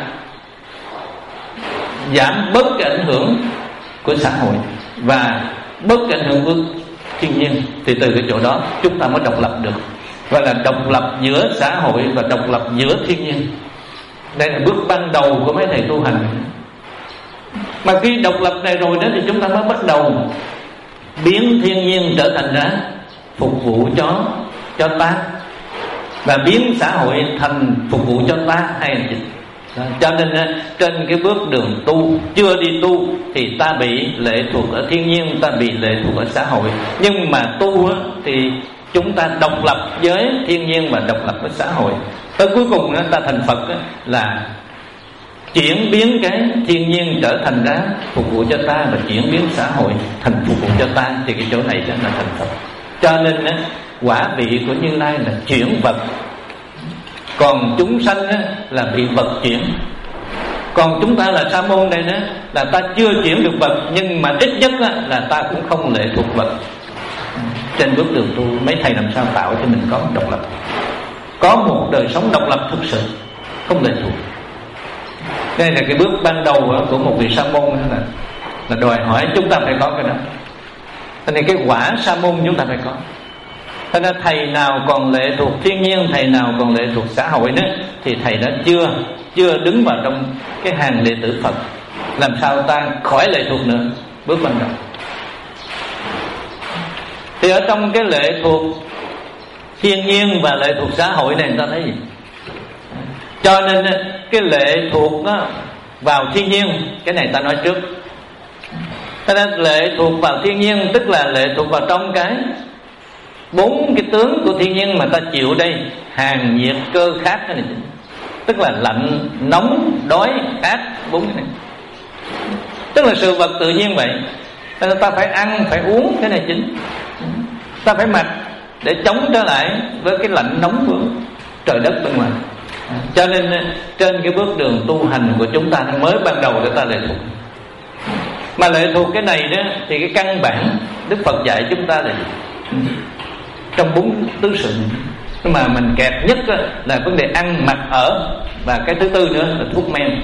giảm bớt cái ảnh hưởng của xã hội và bớt cái ảnh hưởng của thiên nhiên, thì từ cái chỗ đó chúng ta mới độc lập được. Và là độc lập giữa xã hội và độc lập giữa thiên nhiên. Đây là bước ban đầu của mấy thầy tu hành. Mà khi độc lập này rồi đó thì chúng ta mới bắt đầu biến thiên nhiên trở thành ra phục vụ cho cho ta, và biến xã hội thành phục vụ cho ta hay là gì. Cho nên trên cái bước đường tu, chưa đi tu thì ta bị lệ thuộc ở thiên nhiên, ta bị lệ thuộc ở xã hội. Nhưng mà tu thì chúng ta độc lập với thiên nhiên và độc lập với xã hội. Tới cuối cùng ta thành Phật là chuyển biến cái thiên nhiên trở thành ra phục vụ cho ta, và chuyển biến xã hội thành phục vụ cho ta. Thì cái chỗ này đó là thành Phật. Cho nên quả vị của Như Lai là chuyển vật, còn chúng sanh là bị vật chuyển. Còn chúng ta là sa môn đây đó, là ta chưa chuyển được vật, nhưng mà ít nhất là ta cũng không lệ thuộc vật. Trên bước đường tu, mấy thầy làm sao tạo cho mình có độc lập, có một đời sống độc lập thực sự, không lệ thuộc. Đây là cái bước ban đầu của một vị sa môn, là, là đòi hỏi chúng ta phải có cái đó. Thế nên cái quả sa môn chúng ta phải có. Thế nên thầy nào còn lệ thuộc thiên nhiên, thầy nào còn lệ thuộc xã hội đó, thì thầy đã chưa chưa đứng vào trong cái hàng đệ tử Phật. Làm sao ta khỏi lệ thuộc nữa, bước ban đầu. Thì ở trong cái lệ thuộc thiên nhiên và lệ thuộc xã hội này, người ta thấy gì? Cho nên cái lệ thuộc đó vào thiên nhiên, cái này ta nói trước. Cho nên lệ thuộc vào thiên nhiên tức là lệ thuộc vào trong cái bốn cái tướng của thiên nhiên mà ta chịu đây: hàn, nhiệt, cơ, khát. Cái này tức là lạnh, nóng, đói, khát, bốn cái này. Tức là sự vật tự nhiên vậy. Cho nên ta phải ăn, phải uống, cái này chính. Ta phải mặc để chống trở lại với cái lạnh nóng của trời đất bên ngoài. Cho nên trên cái bước đường tu hành của chúng ta mới ban đầu để ta lệ thuộc. Mà lệ thuộc cái này đó thì cái căn bản Đức Phật dạy chúng ta là trong bốn tứ sự. Nhưng mà mình kẹt nhất là vấn đề ăn, mặc, ở, và cái thứ tư nữa là thuốc men.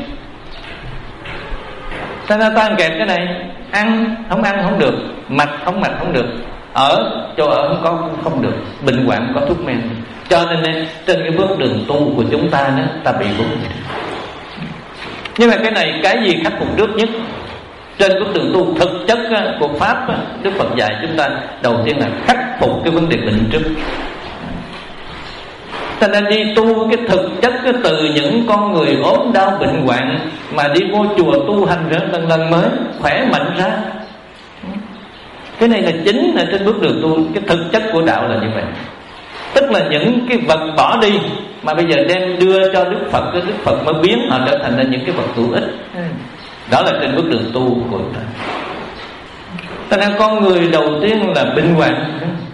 Cho nên ta kẹt cái này, ăn không ăn không được, mặc không mặc không được, ở chỗ ở không có không được, bệnh hoạn có thuốc men. Cho nên trên cái bước đường tu của chúng ta đó, ta bị vướng. Nhưng mà cái này cái gì khắc phục trước nhất? Trên bước đường tu thực chất của Pháp, Đức Phật dạy chúng ta đầu tiên là khắc phục cái vấn đề bệnh trước. Cho nên đi tu cái thực chất từ những con người ốm đau bệnh hoạn mà đi vô chùa tu hành rồi lần lần mới khỏe mạnh ra. Cái này là chính là trên bước đường tu. Cái thực chất của đạo là như vậy. Tức là những cái vật bỏ đi mà bây giờ đem đưa cho Đức Phật, cái Đức Phật mới biến họ trở thành ra những cái vật hữu ích. Đó là trên bước đường tu của ta. Cho nên con người đầu tiên là bệnh hoạn,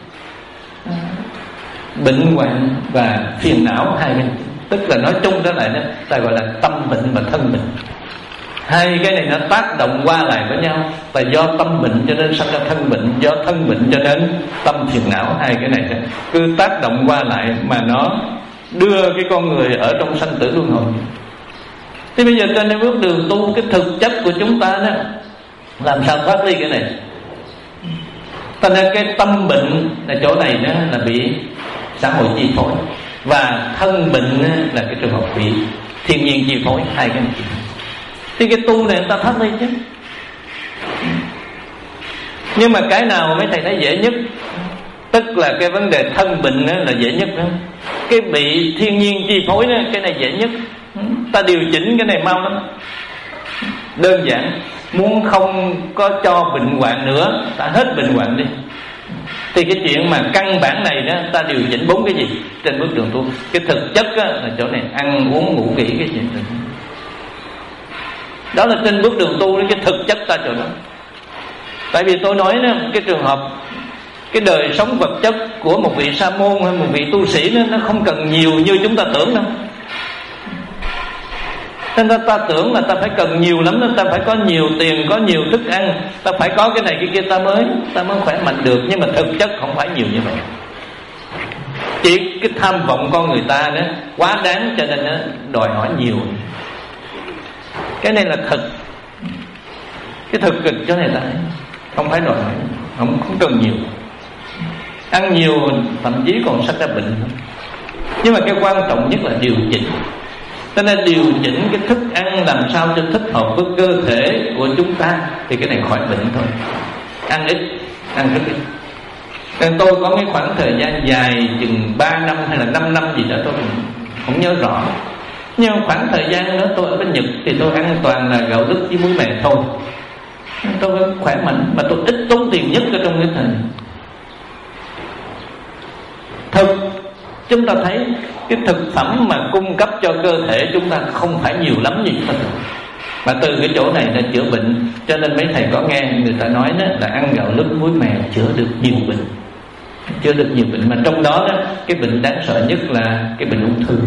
bệnh hoạn và phiền não hai bên. Tức là nói chung đó lại đó, ta gọi là tâm bệnh và thân bệnh. Hai cái này nó tác động qua lại với nhau. Và do tâm bệnh cho nên sanh ra thân bệnh, do thân bệnh cho nên tâm phiền não. Hai cái này cứ tác động qua lại mà nó đưa cái con người ở trong sanh tử luân hồi. Thì bây giờ trên cái bước đường tu, cái thực chất của chúng ta đó, làm sao thoát ly cái này. Thành ra cái tâm bệnh là chỗ này đó là bị xã hội chi phối, và thân bệnh là cái trường hợp bị thiên nhiên chi phối. Hai cái này. Thì cái tu này người ta thoát ly chứ. Nhưng mà cái nào mấy thầy thấy dễ nhất? Tức là cái vấn đề thân bệnh là dễ nhất đó. Cái bị thiên nhiên chi phối đó, cái này dễ nhất. Ta điều chỉnh cái này mau lắm. Đơn giản. Muốn không có cho bệnh hoạn nữa, ta hết bệnh hoạn đi. Thì cái chuyện mà căn bản này đó, ta điều chỉnh bốn cái gì trên bước đường tu. Cái thực chất đó, là chỗ này ăn uống ngủ nghỉ cái chuyện đó. Đó là trên bước đường tu, cái thực chất ta chỗ đó. Tại vì tôi nói đó, cái trường hợp cái đời sống vật chất của một vị sa môn hay một vị tu sĩ đó, nó không cần nhiều như chúng ta tưởng đâu. Nên ta, ta tưởng là ta phải cần nhiều lắm, nên ta phải có nhiều tiền, có nhiều thức ăn, ta phải có cái này cái kia ta mới ta mới khỏe mạnh được. Nhưng mà thực chất không phải nhiều như vậy. Chỉ cái tham vọng con người ta đó quá đáng, cho nên nó đòi hỏi nhiều. Cái này là thực. Cái thực cực cho này ta không phải đòi hỏi, không, không cần nhiều. Ăn nhiều thậm chí còn sanh ra bệnh. Nhưng mà cái quan trọng nhất là điều chỉnh. Cho nên điều chỉnh cái thức ăn làm sao cho thích hợp với cơ thể của chúng ta, thì cái này khỏi bệnh thôi. Ăn ít, ăn rất ít. Nên tôi có cái khoảng thời gian dài chừng ba năm hay là năm năm gì đó, tôi không nhớ rõ. Nhưng khoảng thời gian đó tôi ở bên Nhật thì tôi ăn toàn là gạo lứt với muối mè thôi. Tôi vẫn khỏe mạnh, mà tôi ít tốn tiền nhất ở trong cái thời. Thực chúng ta thấy cái thực phẩm mà cung cấp cho cơ thể chúng ta không phải nhiều lắm như chúng ta tưởng. Mà từ cái chỗ này là chữa bệnh. Cho nên mấy thầy có nghe người ta nói đó là ăn gạo lứt muối mè chữa được nhiều bệnh, chữa được nhiều bệnh. Mà trong đó, đó cái bệnh đáng sợ nhất là cái bệnh ung thư.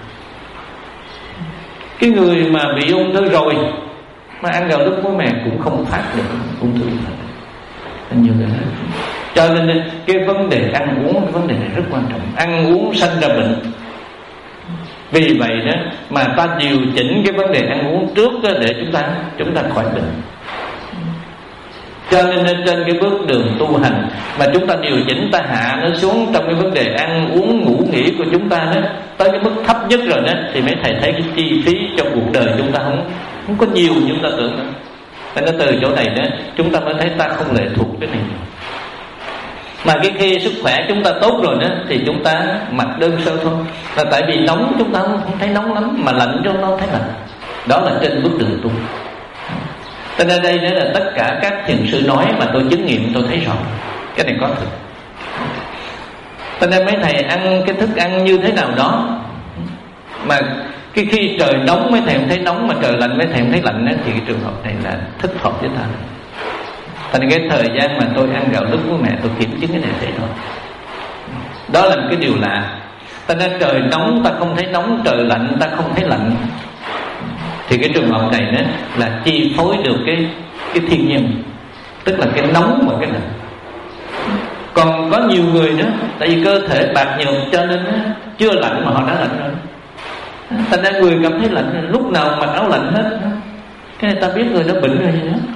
Cái người mà bị ung thư rồi mà ăn gạo lứt muối mè cũng không phát được ung thư. Nhiều người nói. Cho nên cái vấn đề ăn uống, cái vấn đề này rất quan trọng. Ăn uống sanh ra bệnh. Vì vậy đó mà ta điều chỉnh cái vấn đề ăn uống trước đó, để chúng ta chúng ta khỏi bệnh. Cho nên trên cái bước đường tu hành mà chúng ta điều chỉnh, ta hạ nó xuống trong cái vấn đề ăn uống ngủ nghỉ của chúng ta đó, tới cái mức thấp nhất rồi đó, thì mấy thầy thấy cái chi phí trong cuộc đời chúng ta không không có nhiều như chúng ta tưởng nữa. Nên nó từ chỗ này đó chúng ta mới thấy ta không lệ thuộc cái này. Mà cái khi sức khỏe chúng ta tốt rồi đó thì chúng ta mặc đơn sơ thôi. Là tại vì nóng chúng ta không thấy nóng lắm, mà lạnh chúng ta không thấy lạnh. Đó là trên bước đường tu. Cho nên đây đó là tất cả các thiền sư nói mà tôi chứng nghiệm, tôi thấy rõ cái này có thực. Cho nên mấy thầy ăn cái thức ăn như thế nào đó, mà cái khi trời nóng mấy thầy không thấy nóng, mà trời lạnh mấy thầy không thấy lạnh đó, thì cái trường hợp này là thích hợp với ta. Thành cái thời gian mà tôi ăn gạo lứt của mẹ, tôi kiểm chứng cái này thấy thôi. Đó là một cái điều lạ. Ta nên trời nóng ta không thấy nóng, trời lạnh ta không thấy lạnh. Thì cái trường hợp này đó là chi phối được cái cái thiên nhiên, tức là cái nóng và cái lạnh. Còn có nhiều người nữa, tại vì cơ thể bạc nhược cho nên đó, chưa lạnh mà họ đã lạnh rồi. Thành ra người cảm thấy lạnh, lúc nào mặc áo lạnh hết. Cái này ta biết người đó bệnh rồi gì đó.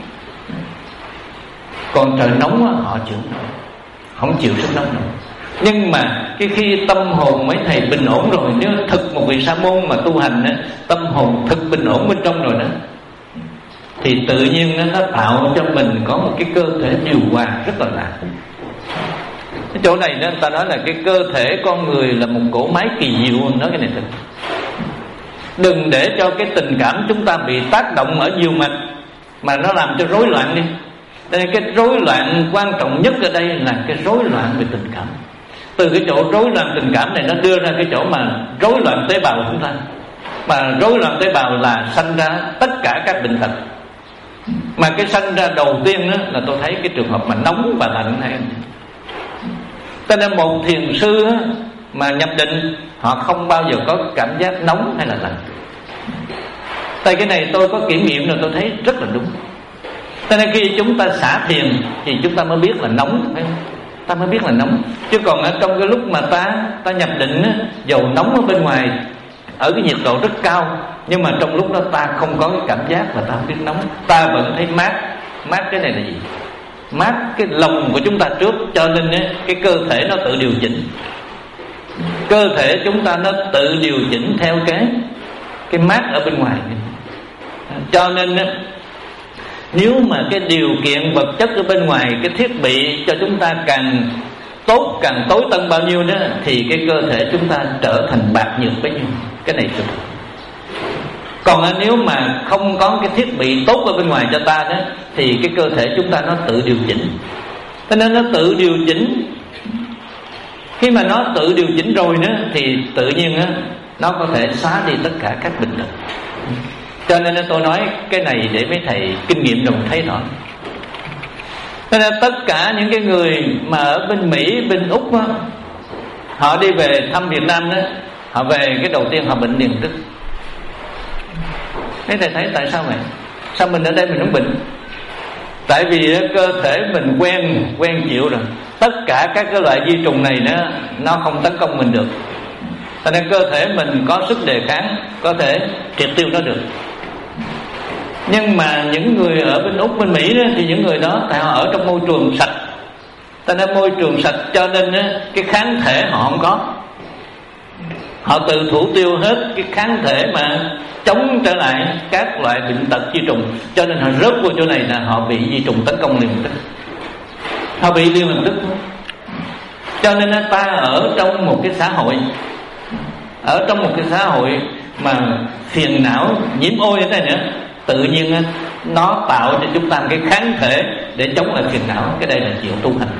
Còn trời nóng á, họ chịu không chịu sức nóng đâu. Nhưng mà cái khi tâm hồn mấy thầy bình ổn rồi, nếu thực một vị sa môn mà tu hành á, tâm hồn thực bình ổn bên trong rồi đó, thì tự nhiên nó, nó tạo cho mình có một cái cơ thể điều hòa rất là lạ. Cái chỗ này đó, người ta nói là cái cơ thể con người là một cỗ máy kỳ diệu. Nói cái này thật. Đừng để cho cái tình cảm chúng ta bị tác động ở nhiều mặt mà nó làm cho rối loạn đi. Đây, cái rối loạn quan trọng nhất ở đây là cái rối loạn về tình cảm. Từ cái chỗ rối loạn tình cảm này nó đưa ra cái chỗ mà rối loạn tế bào của chúng ta. Mà rối loạn tế bào là sanh ra tất cả các bệnh tật. Mà cái sanh ra đầu tiên đó là tôi thấy cái trường hợp mà nóng và lạnh hay. Cho nên một thiền sư đó, mà nhập định họ không bao giờ có cảm giác nóng hay là lạnh. Tại cái này tôi có kiểm nghiệm rồi, tôi thấy rất là đúng. Cho nên khi chúng ta xả thiền thì chúng ta mới biết là nóng, phải không? Ta mới biết là nóng. Chứ còn ở trong cái lúc mà ta ta nhập định á, dầu nóng ở bên ngoài ở cái nhiệt độ rất cao, nhưng mà trong lúc đó ta không có cái cảm giác là ta không biết nóng, ta vẫn thấy mát. Mát cái này là gì? Mát cái lòng của chúng ta trước. Cho nên á, cái cơ thể nó tự điều chỉnh. Cơ thể chúng ta nó tự điều chỉnh theo cái cái mát ở bên ngoài. Cho nên á, nếu mà cái điều kiện vật chất ở bên ngoài, cái thiết bị cho chúng ta càng tốt, càng tối tân bao nhiêu đó, thì cái cơ thể chúng ta trở thành bạc nhược bấy nhiêu. Cái này được. Còn nếu mà không có cái thiết bị tốt ở bên ngoài cho ta đó, thì cái cơ thể chúng ta nó tự điều chỉnh. Cho nên nó tự điều chỉnh. Khi mà nó tự điều chỉnh rồi đó, thì tự nhiên đó, nó có thể xóa đi tất cả các bệnh tật. Cho nên tôi nói cái này để mấy thầy kinh nghiệm đồng thấy rõ. Cho nên tất cả những cái người mà ở bên Mỹ, bên Úc đó, họ đi về thăm Việt Nam đó, họ về cái đầu tiên họ bệnh liền tức. Mấy thầy thấy tại sao vậy? Sao mình ở đây mình không bệnh? Tại vì cơ thể mình quen quen chịu rồi. Tất cả các cái loại vi trùng này nó nó không tấn công mình được. Cho nên cơ thể mình có sức đề kháng, có thể triệt tiêu nó được. Nhưng mà những người ở bên Úc, bên Mỹ đó, thì những người đó tại họ ở trong môi trường sạch. Cho nên môi trường sạch cho nên đó, cái kháng thể họ không có. Họ tự thủ tiêu hết cái kháng thể mà chống trở lại các loại bệnh tật vi trùng. Cho nên họ rớt vô chỗ này là họ bị vi trùng tấn công liền tức. Họ bị liền lập tức. Cho nên ta ở trong một cái xã hội, ở trong một cái xã hội mà phiền não nhiễm ô như thế này nữa, tự nhiên nó tạo cho chúng ta cái kháng thể để chống lại phiền não. Cái đây là chịu tu hành.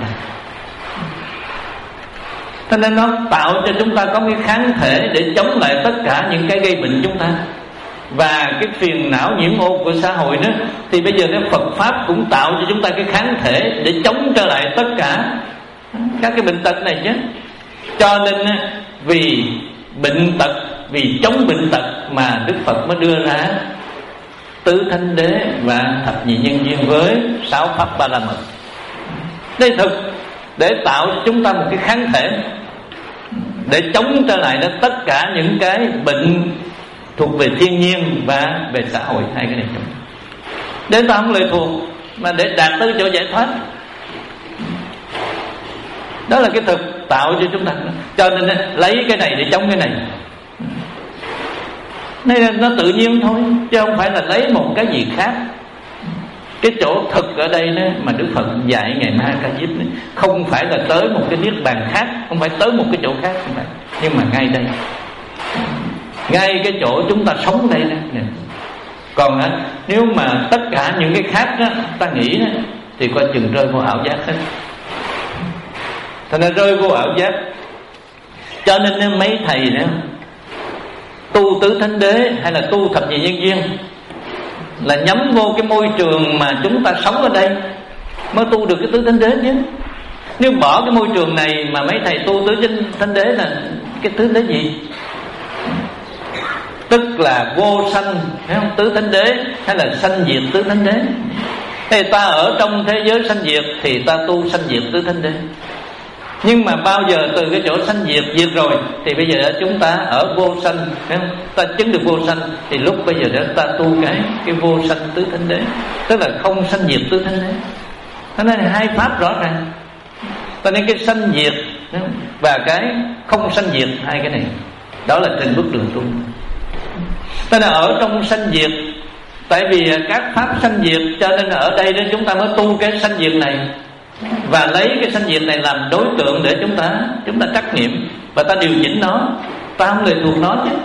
Cho nên nó tạo cho chúng ta có cái kháng thể để chống lại tất cả những cái gây bệnh chúng ta. Và cái phiền não nhiễm ô của xã hội đó, thì bây giờ cái Phật Pháp cũng tạo cho chúng ta cái kháng thể để chống trở lại tất cả các cái bệnh tật này chứ. Cho nên vì bệnh tật, vì chống bệnh tật mà Đức Phật mới đưa ra Tứ Thánh Đế và Thập Nhị Nhân Duyên với sáu Pháp Ba La Mật. Đây thực để tạo cho chúng ta một cái kháng thể để chống trở lại đó tất cả những cái bệnh thuộc về thiên nhiên và về xã hội. Hai cái này để ta không lệ thuộc, mà để đạt tới chỗ giải thoát. Đó là cái thực tạo cho chúng ta. Cho nên lấy cái này để chống cái này. Đây là nó tự nhiên thôi, chứ không phải là lấy một cái gì khác. Cái chỗ thực ở đây đó, mà Đức Phật dạy ngày Ma Ca Diếp này, không phải là tới một cái niết bàn khác, không phải tới một cái chỗ khác, không phải. Nhưng mà ngay đây, ngay cái chỗ chúng ta sống đây đó. Còn á, nếu mà tất cả những cái khác đó, ta nghĩ đó, thì coi chừng rơi vô ảo giác hết. Thành ra rơi vô ảo giác. Cho nên mấy thầy nữa tu Tứ Thánh Đế hay là tu Thập Nhị Nhân Duyên là nhắm vô cái môi trường mà chúng ta sống ở đây mới tu được cái Tứ Thánh Đế chứ. Nếu bỏ cái môi trường này mà mấy thầy tu Tứ Thánh Đế là cái Tứ Thánh Đế gì? Tức là vô sanh, phải không? Tứ Thánh Đế hay là sanh diệt Tứ Thánh Đế. Thì ta ở trong thế giới sanh diệt thì ta tu sanh diệt Tứ Thánh Đế. Nhưng mà bao giờ từ cái chỗ sanh diệt diệt rồi thì bây giờ chúng ta ở vô sanh, phải không? Ta chứng được vô sanh thì lúc bây giờ đó ta tu cái cái vô sanh Tứ Thánh Đế, tức là không sanh diệt Tứ Thánh Đế. Cho nên hai pháp rõ ràng. Cho nên cái sanh diệt và cái không sanh diệt, hai cái này đó là trên bước đường tu. Cho nên ở trong sanh diệt, tại vì các pháp sanh diệt, cho nên ở đây đó chúng ta mới tu cái sanh diệt này và lấy cái sanh diệt này làm đối tượng để chúng ta chúng ta trắc nghiệm và ta điều chỉnh nó, ta không lệ thuộc nó chứ.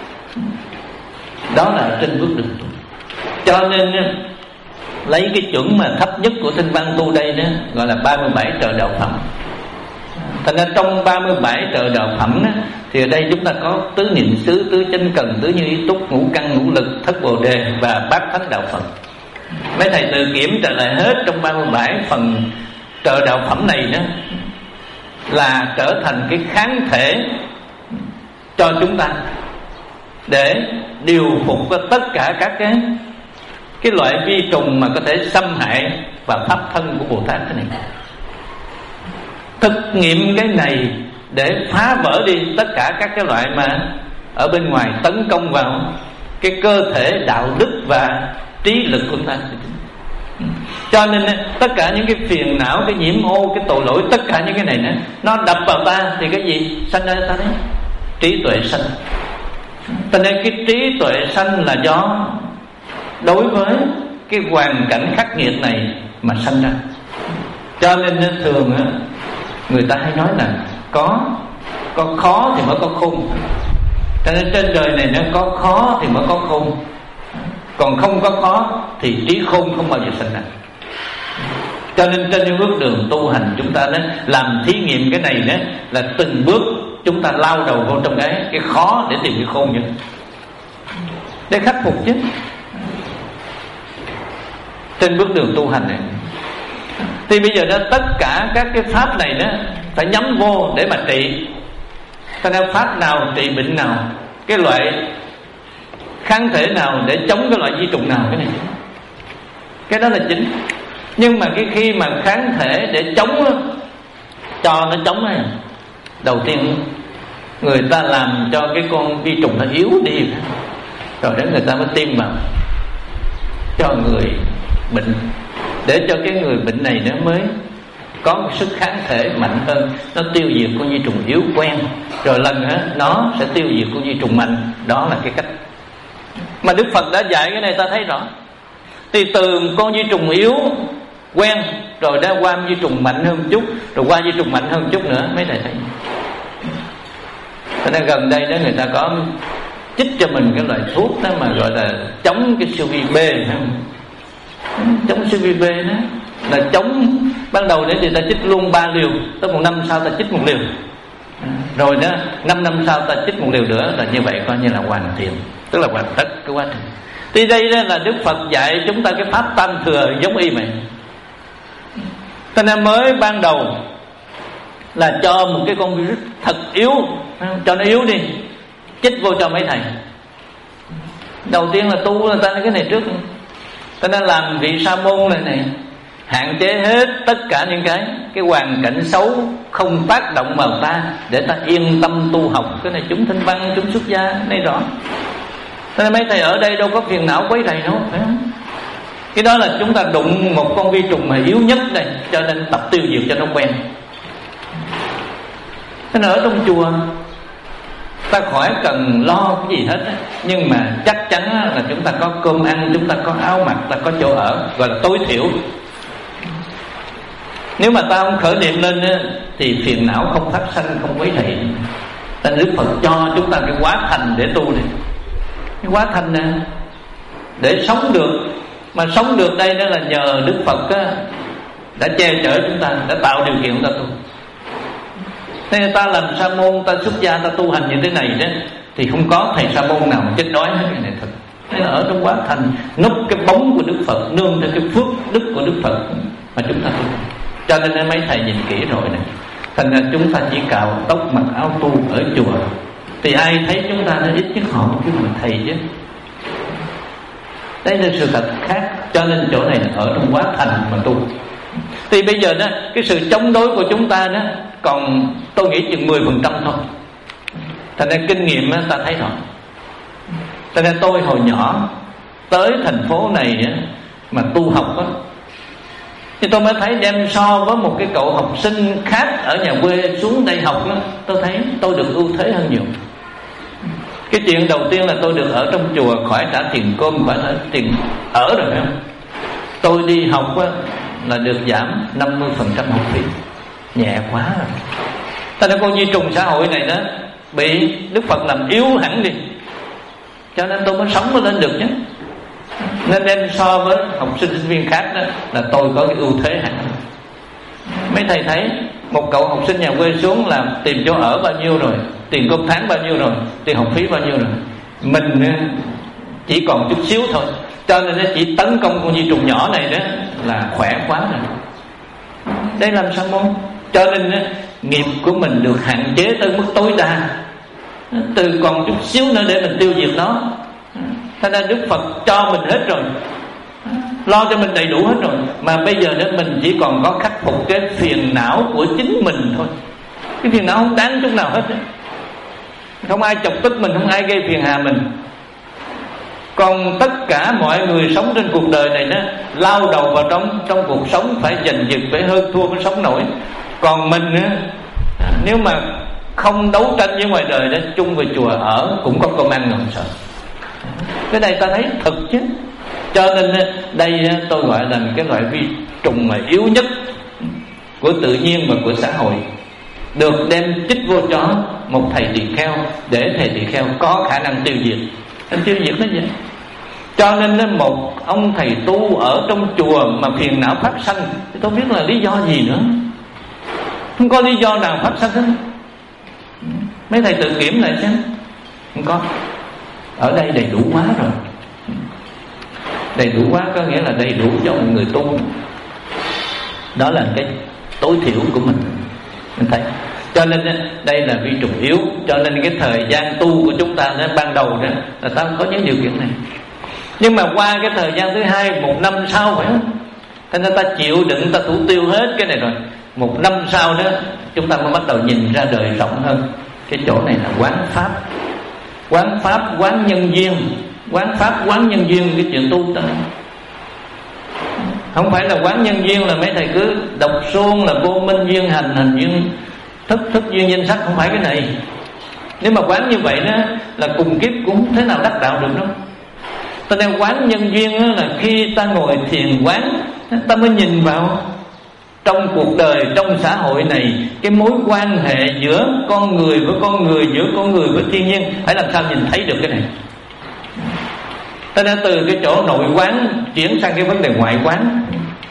Đó là trên bước đường tu. Cho nên lấy cái chuẩn mà thấp nhất của Tinh Văn tu đây đó gọi là ba mươi bảy trợ đạo phẩm. Thành ra trong ba mươi bảy trợ đạo phẩm đó, thì ở đây chúng ta có tứ niệm xứ, tứ chánh cần, tứ như ý túc, ngũ căn ngũ lực, thất bồ đề và bát thánh đạo phẩm. Mấy thầy tự kiểm trở lại hết trong ba mươi bảy phần trợ đạo phẩm này đó là trở thành cái kháng thể cho chúng ta để điều phục tất cả các cái cái loại vi trùng mà có thể xâm hại vào pháp thân của Bồ Tát thế này. Thực nghiệm cái này để phá vỡ đi tất cả các cái loại mà ở bên ngoài tấn công vào cái cơ thể đạo đức và trí lực của chúng ta. Cho nên tất cả những cái phiền não, cái nhiễm ô, cái tội lỗi, tất cả những cái này nữa, nó đập vào ta thì cái gì sanh ra ta đấy? Trí tuệ sanh. Cho nên cái trí tuệ sanh là do đối với cái hoàn cảnh khắc nghiệt này mà sanh ra. Cho nên thường người ta hay nói là có có khó thì mới có khôn. Cho nên trên đời này nó có khó thì mới có khôn, còn không có khó thì trí khôn không bao giờ sinh ra. Cho nên trên những bước đường tu hành chúng ta đó, làm thí nghiệm cái này đó, là từng bước chúng ta lao đầu vô trong cái cái khó để tìm cái khôn chứ, để khắc phục chứ. Trên bước đường tu hành này thì bây giờ đó tất cả các cái pháp này đó phải nhắm vô để mà trị. Cho nên pháp nào trị bệnh nào, cái loại kháng thể nào để chống cái loại vi trùng nào, cái này cái đó là chính. Nhưng mà cái khi mà kháng thể để chống đó, cho nó chống này, đầu tiên người ta làm cho cái con vi trùng nó yếu đi, rồi đến người ta mới tiêm vào cho người bệnh, để cho cái người bệnh này nó mới có một sức kháng thể mạnh hơn, nó tiêu diệt con vi trùng yếu quen, rồi lần nữa nó sẽ tiêu diệt con vi trùng mạnh. Đó là cái cách mà Đức Phật đã dạy. Cái này ta thấy rõ. Thì từ con vi trùng yếu quen, rồi đã qua vi trùng mạnh hơn chút, rồi qua vi trùng mạnh hơn chút nữa, mấy thầy thấy. Cho nên gần đây đó người ta có chích cho mình cái loại thuốc đó mà gọi là chống cái siêu vi B, chống siêu vi B đó là chống, ban đầu để người ta chích luôn ba liều, tới một năm sau ta chích một liều, rồi đó năm năm sau ta chích một liều nữa, là như vậy coi như là hoàn thiện, tức là hoàn tất cái quá trình. Thì đây đó là Đức Phật dạy chúng ta cái pháp tam thừa giống y vậy. Cho nên mới ban đầu là cho một cái con virus thật yếu, cho nó yếu đi, chích vô cho mấy thầy. Đầu tiên là tu là ta nói cái này trước. Cho nên làm vị sa môn này này hạn chế hết tất cả những cái cái hoàn cảnh xấu không tác động vào ta, để ta yên tâm tu học. Cái này chúng thanh văn, chúng xuất gia này rõ. Cho nên mấy thầy ở đây đâu có phiền não quấy thầy đâu, phải không? Cái đó là chúng ta đụng một con vi trùng mà yếu nhất đây, cho nên tập tiêu diệt cho nó quen. Thế nên ở trong chùa ta khỏi cần lo cái gì hết á, nhưng mà chắc chắn là chúng ta có cơm ăn, chúng ta có áo mặc, ta có chỗ ở, gọi là tối thiểu. Nếu mà ta không khởi niệm lên á, thì phiền não không phát sanh, không quấy rầy. Nên Đức Phật cho chúng ta cái quá thành để tu này. Cái quá thành nè, để sống được. Mà sống được đây đó là nhờ Đức Phật á, đã che chở chúng ta, đã tạo điều kiện chúng ta tu. Nên ta làm sa môn, ta xuất gia, ta tu hành như thế này đó, thì không có thầy sa môn nào chết đói hết. Cái này thật. Nên là ở trong quá thành núp cái bóng của Đức Phật, nương theo cái phước đức của Đức Phật mà chúng ta tu. Cho nên mấy thầy nhìn kỹ rồi này, thành ra chúng ta chỉ cạo tóc mặc áo tu ở chùa, thì ai thấy chúng ta nó ít nhất họ một cái người thầy chứ. Đây là sự thật khác. Cho nên chỗ này là ở trong quá thành mà tu. Thì bây giờ đó, cái sự chống đối của chúng ta đó còn tôi nghĩ chừng mười phần trăm thôi. Thành ra kinh nghiệm đó, ta thấy rồi. Thành ra tôi hồi nhỏ tới thành phố này đó, mà tu học đó, thì tôi mới thấy đem so với một cái cậu học sinh khác ở nhà quê xuống đây học đó, tôi thấy tôi được ưu thế hơn nhiều. Cái chuyện đầu tiên là tôi được ở trong chùa, khỏi trả tiền cơm, khỏi trả tiền ở rồi phải không? Tôi đi học á, là được giảm năm mươi phần trăm học phí, nhẹ quá rồi. Ta nói con vi trùng xã hội này đó bị Đức Phật làm yếu hẳn đi, cho nên tôi mới sống lên được chứ. Nên đem so với học sinh sinh viên khác đó là tôi có cái ưu thế hẳn. Mấy thầy thấy một cậu học sinh nhà quê xuống làm tìm chỗ ở bao nhiêu rồi, tiền công tháng bao nhiêu rồi, tiền học phí bao nhiêu rồi, mình chỉ còn chút xíu thôi. Cho nên nó chỉ tấn công con vi trùng nhỏ này đó là khỏe quá rồi. Đây làm sao mong. Cho nên nghiệp của mình được hạn chế tới mức tối đa. từ còn chút xíu nữa để mình tiêu diệt nó. Thành ra Đức Phật cho mình hết rồi, lo cho mình đầy đủ hết rồi, mà bây giờ đó mình chỉ còn có khắc phục cái phiền não của chính mình thôi. Cái phiền não không đáng chút nào hết, không ai chọc tức mình, không ai gây phiền hà mình. Còn tất cả mọi người sống trên cuộc đời này đó, lao đầu vào trong trong cuộc sống phải giành giật, phải hơn thua mới sống nổi. Còn mình á, nếu mà không đấu tranh với ngoài đời đó, chung về chùa ở cũng có công ăn không sợ. Cái này ta thấy thực chứ. Cho nên đây tôi gọi là cái loại vi trùng mà yếu nhất của tự nhiên và của xã hội, được đem chích vô cho một thầy tỳ kheo để thầy tỳ kheo có khả năng tiêu diệt. Anh tiêu diệt nó vậy. Cho nên một ông thầy tu ở trong chùa mà phiền não phát sanh thì tôi biết là lý do gì nữa. Không có lý do nào phát sanh hết. Mấy thầy tự kiểm lại xem. Không có. Ở đây đầy đủ quá rồi. Đầy đủ quá có nghĩa là đầy đủ cho một người tu. Đó là cái tối thiểu của mình. Mình thấy. Cho nên đây là vi trùng yếu. Cho nên cái thời gian tu của chúng ta ban đầu đó là ta có những điều kiện này. Nhưng mà qua cái thời gian thứ hai, một năm sau phải không? Thế nên ta chịu đựng, ta thủ tiêu hết cái này rồi. Một năm sau đó chúng ta mới bắt đầu nhìn ra đời rộng hơn. Cái chỗ này là quán pháp. Quán pháp, quán nhân duyên. Quán pháp, quán nhân duyên cái chuyện tu ta. Không phải là quán nhân duyên là mấy thầy cứ đọc suông là vô minh duyên hành, hành duyên thức, thức duyên danh sắc. Không phải cái này. Nếu mà quán như vậy đó là cùng kiếp cũng không thế nào đắc đạo được đâu. Ta nên quán nhân duyên là khi ta ngồi thiền quán, ta mới nhìn vào trong cuộc đời, trong xã hội này, cái mối quan hệ giữa con người với con người, giữa con người với thiên nhiên, phải làm sao nhìn thấy được cái này. Ta nên từ cái chỗ nội quán chuyển sang cái vấn đề ngoại quán.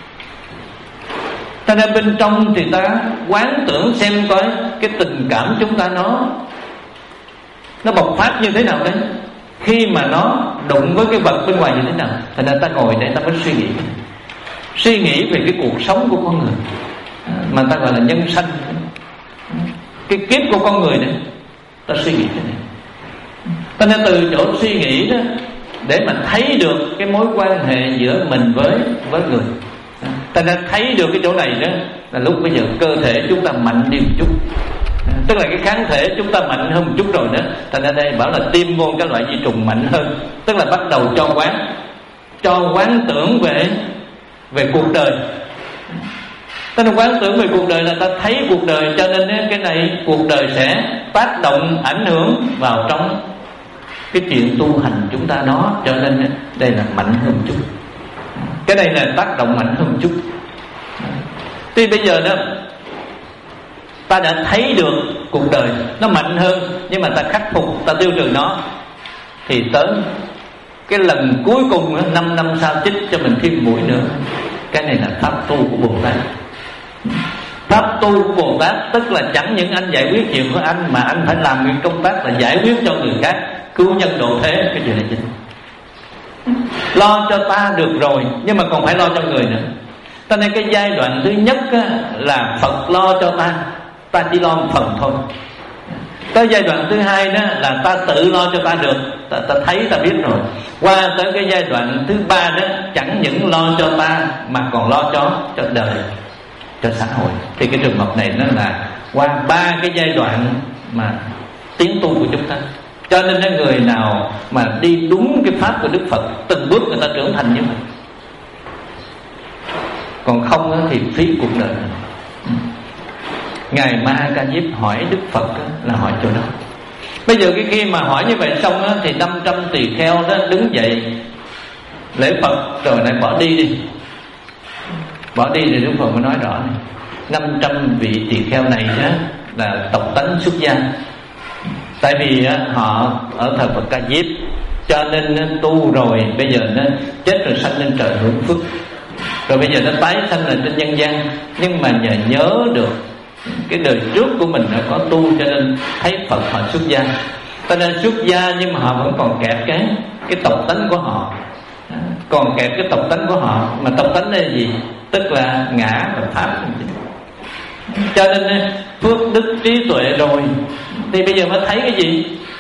Ta nên bên trong thì ta quán tưởng xem coi cái tình cảm chúng ta nó nó bộc phát như thế nào đấy. Khi mà nó đụng với cái vật bên ngoài như thế nào. Thành ra ta ngồi đây ta mới suy nghĩ Suy nghĩ về cái cuộc sống của con người, mà ta gọi là nhân sanh, cái kiếp của con người này. Ta suy nghĩ thế này. Ta nên từ chỗ suy nghĩ đó để mà thấy được cái mối quan hệ giữa mình với với người. Ta nên thấy được cái chỗ này đó là lúc bây giờ cơ thể chúng ta mạnh đi một chút, tức là cái kháng thể chúng ta mạnh hơn một chút rồi đó. Thành ra đây bảo là tiêm vô cái loại vi trùng mạnh hơn. Tức là bắt đầu cho quán Cho quán tưởng về Về cuộc đời. Tức là quán tưởng về cuộc đời là ta thấy cuộc đời. Cho nên cái này cuộc đời sẽ tác động, ảnh hưởng vào trong cái chuyện tu hành chúng ta đó. Cho nên đây là mạnh hơn một chút. Cái này là tác động mạnh hơn một chút. Tuy bây giờ đó ta đã thấy được cuộc đời nó mạnh hơn, nhưng mà ta khắc phục, ta tiêu trừ nó, thì tới cái lần cuối cùng năm năm sau chích cho mình thêm mũi nữa. Cái này là pháp tu của Bồ Tát. Pháp tu của Bồ Tát tức là chẳng những anh giải quyết chuyện của anh, mà anh phải làm cái công tác là giải quyết cho người khác, cứu nhân độ thế. Cái chuyện này chính lo cho ta được rồi, nhưng mà còn phải lo cho người nữa. Cho nên cái giai đoạn thứ nhất là Phật lo cho ta, ta chỉ lo một phần thôi. Tới giai đoạn thứ hai đó là ta tự lo cho ta được, ta, ta thấy ta biết rồi. Qua tới cái giai đoạn thứ ba đó chẳng những lo cho ta mà còn lo cho cho đời, cho xã hội. Thì cái trường hợp này nó là qua ba cái giai đoạn mà tiến tu của chúng ta. Cho nên cái người nào mà đi đúng cái pháp của Đức Phật, từng bước người ta trưởng thành như vậy. Còn không thì phí cuộc đời. Ngài Ma Ca Diếp hỏi Đức Phật là hỏi chỗ đó. Bây giờ cái khi mà hỏi như vậy xong đó, thì năm trăm tỳ kheo đó đứng dậy lễ Phật rồi lại bỏ đi đi. Bỏ đi thì Đức Phật mới nói rõ này. năm trăm vị tỳ kheo này đó là tộc tánh xuất gia. Tại vì á, họ ở thời Phật Ca Diếp, cho nên nó tu rồi, bây giờ nó chết rồi sanh lên trời hưởng phước. Rồi bây giờ nó tái sanh là trên nhân gian. Nhưng mà nhờ nhớ được cái đời trước của mình đã có tu, cho nên thấy Phật họ xuất gia. Cho nên xuất gia nhưng mà họ vẫn còn kẹt cái cái tộc tánh của họ, còn kẹt cái tộc tánh của họ. Mà tộc tánh là gì? Tức là ngã và pháp. Cho nên phước đức trí tuệ rồi thì bây giờ mới thấy cái gì?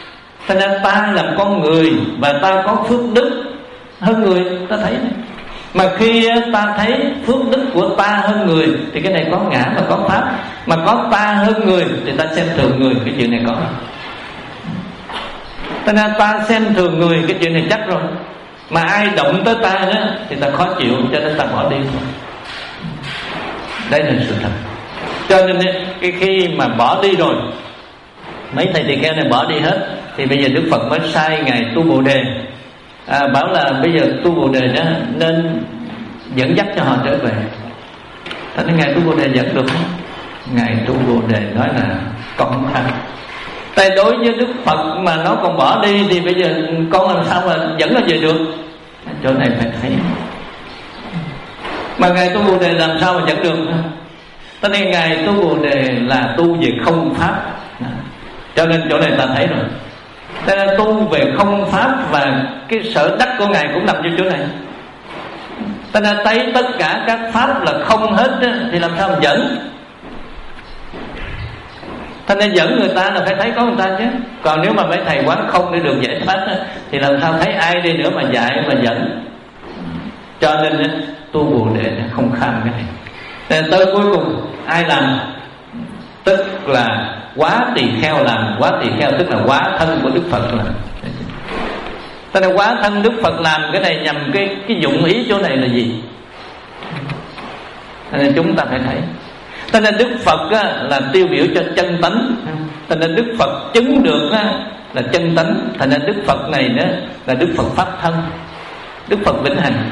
Cho nên ta làm con người và ta có phước đức hơn người, ta thấy này. Mà khi ta thấy phước đức của ta hơn người thì cái này có ngã và có pháp. Mà có ta hơn người thì ta xem thường người, cái chuyện này có. Cho nên ta xem thường người, cái chuyện này chắc rồi. Mà ai động tới ta đó thì ta khó chịu, cho nên ta bỏ đi thôi. Đây là sự thật. Cho nên cái khi mà bỏ đi rồi, mấy thầy tỳ kheo này bỏ đi hết, thì bây giờ Đức Phật mới sai ngài tu Bồ Đề, à, bảo là bây giờ tu Bồ Đề đó nên dẫn dắt cho họ trở về. Thế nên ngài tu Bồ Đề dẫn được không? Ngài tu Bồ Đề nói là con không ăn. Tại đối với Đức Phật mà nó còn bỏ đi thì bây giờ con làm sao mà dẫn nó về được? Chỗ này phải thấy. Mà ngài tu Bồ Đề làm sao mà dẫn được? Cho nên ngài tu Bồ Đề là tu về không pháp. Cho nên chỗ này ta thấy rồi. Cho nên tu về không pháp và cái sở đắc của ngài cũng nằm trong chỗ này. Cho nên thấy tất cả các pháp là không hết đó, thì làm sao mà dẫn? Cho nên dẫn người ta là phải thấy có người ta chứ. Còn nếu mà mấy thầy quán không để được giải thoát đó, thì làm sao thấy ai đi nữa mà dạy mà dẫn? Cho nên tu Bồ Đề không kham cái này. Nên tới cuối cùng ai làm? Tức là quá tỳ kheo làm. Quá tỳ kheo tức là quá thân của Đức Phật làm. Cho nên quá thân Đức Phật làm cái này nhằm cái cái dụng ý chỗ này là gì? Cho nên chúng ta phải thấy. Cho nên Đức Phật á, là tiêu biểu cho chân tánh. Cho nên Đức Phật chứng được á, là chân tánh. Cho nên Đức Phật này đó là Đức Phật pháp thân, Đức Phật vĩnh hằng.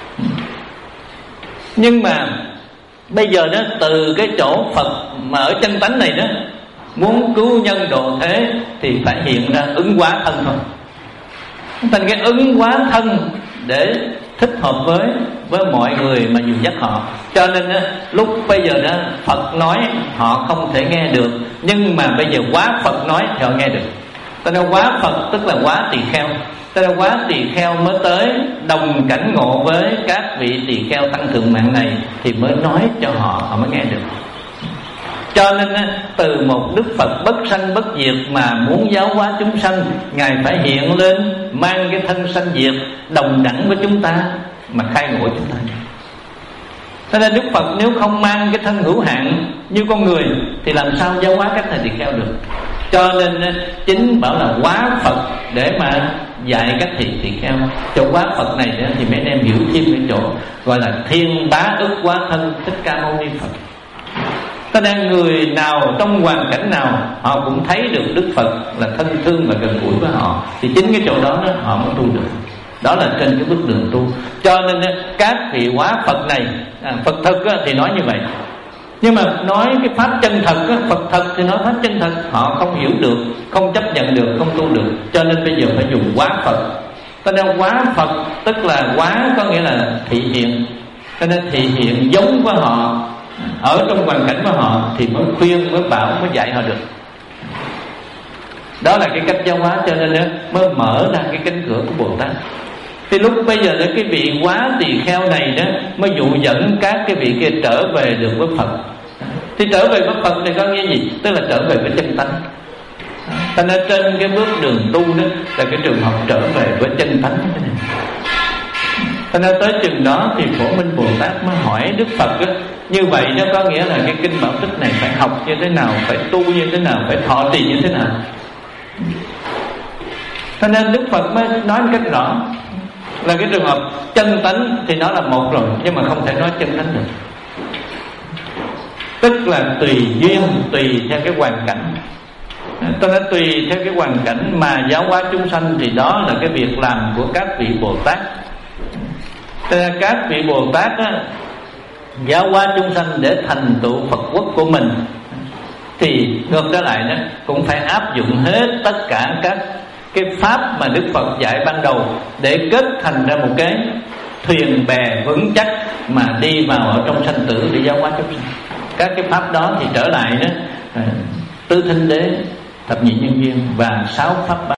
Nhưng mà bây giờ đó, từ cái chỗ Phật mà ở chân tánh này đó, muốn cứu nhân độ thế thì phải hiện ra ứng hóa thân thôi. Thành cái ứng hóa thân để thích hợp với với mọi người mà dìu dắt họ. Cho nên đó, lúc bây giờ đó Phật nói họ không thể nghe được, nhưng mà bây giờ quá Phật nói thì họ nghe được. Cho nên quá Phật tức là quá tỳ kheo. Cho nên quá tỳ kheo mới tới đồng cảnh ngộ với các vị tỳ kheo tăng thượng mạng này thì mới nói cho họ, họ mới nghe được. Cho nên từ một Đức Phật bất sanh bất diệt mà muốn giáo hóa chúng sanh, ngài phải hiện lên mang cái thân sanh diệt đồng đẳng với chúng ta mà khai ngộ chúng ta. Cho nên Đức Phật nếu không mang cái thân hữu hạn như con người thì làm sao giáo hóa các thầy tỳ kheo được? Cho nên chính bảo là quá Phật để mà dạy các thầy tỳ kheo. Chỗ quá Phật này thì mấy em hiểu thêm cái chỗ gọi là thiên bá ức quá thân Thích Ca Mâu Ni Phật. Cho nên người nào trong hoàn cảnh nào họ cũng thấy được Đức Phật là thân thương và gần gũi với họ, thì chính cái chỗ đó, đó họ mới tu được. Đó là trên cái bước đường tu. Cho nên các vị hóa Phật này, à, Phật thực thì nói như vậy. Nhưng mà nói cái pháp chân thật, Phật thật thì nói pháp chân thật, họ không hiểu được, không chấp nhận được, không tu được. Cho nên bây giờ phải dùng hóa Phật. Cho nên hóa Phật tức là hóa có nghĩa là thị hiện. Cho nên thị hiện giống với họ, ở trong hoàn cảnh của họ thì mới khuyên, mới bảo, mới dạy họ được. Đó là cái cách giáo hóa. Cho nên mới mở ra cái cánh cửa của Bồ Tát. Thì lúc bây giờ đó cái vị quá tỳ kheo này đó mới dụ dẫn các cái vị kia trở về được với Phật. Thì trở về với Phật thì có nghĩa gì? Tức là trở về với chân tánh. Cho nên trên cái bước đường tu đó là cái trường hợp trở về với chân tánh cái này. Cho nên tới chừng đó thì Phổ Minh Bồ Tát mới hỏi Đức Phật đó, như vậy đó có nghĩa là cái kinh Bảo Tích này phải học như thế nào, phải tu như thế nào, phải thọ trì như thế nào. Cho nên Đức Phật mới nói một cách rõ là cái trường hợp chân tánh thì nó là một rồi, nhưng mà không thể nói chân tánh được. Tức là tùy duyên, tùy theo cái hoàn cảnh. Tôi nói tùy theo cái hoàn cảnh mà giáo hóa chúng sanh, thì đó là cái việc làm của các vị Bồ Tát. Các vị Bồ Tát á, giáo hóa chúng sanh để thành tựu Phật quốc của mình, thì ngược trở lại đó cũng phải áp dụng hết tất cả các cái pháp mà Đức Phật dạy ban đầu để kết thành ra một cái thuyền bè vững chắc mà đi vào ở trong sanh tử để giáo hóa chúng sanh. Các cái pháp đó thì trở lại đó, Tứ Thinh Đế, Thập Nhị Nhân Duyên và sáu pháp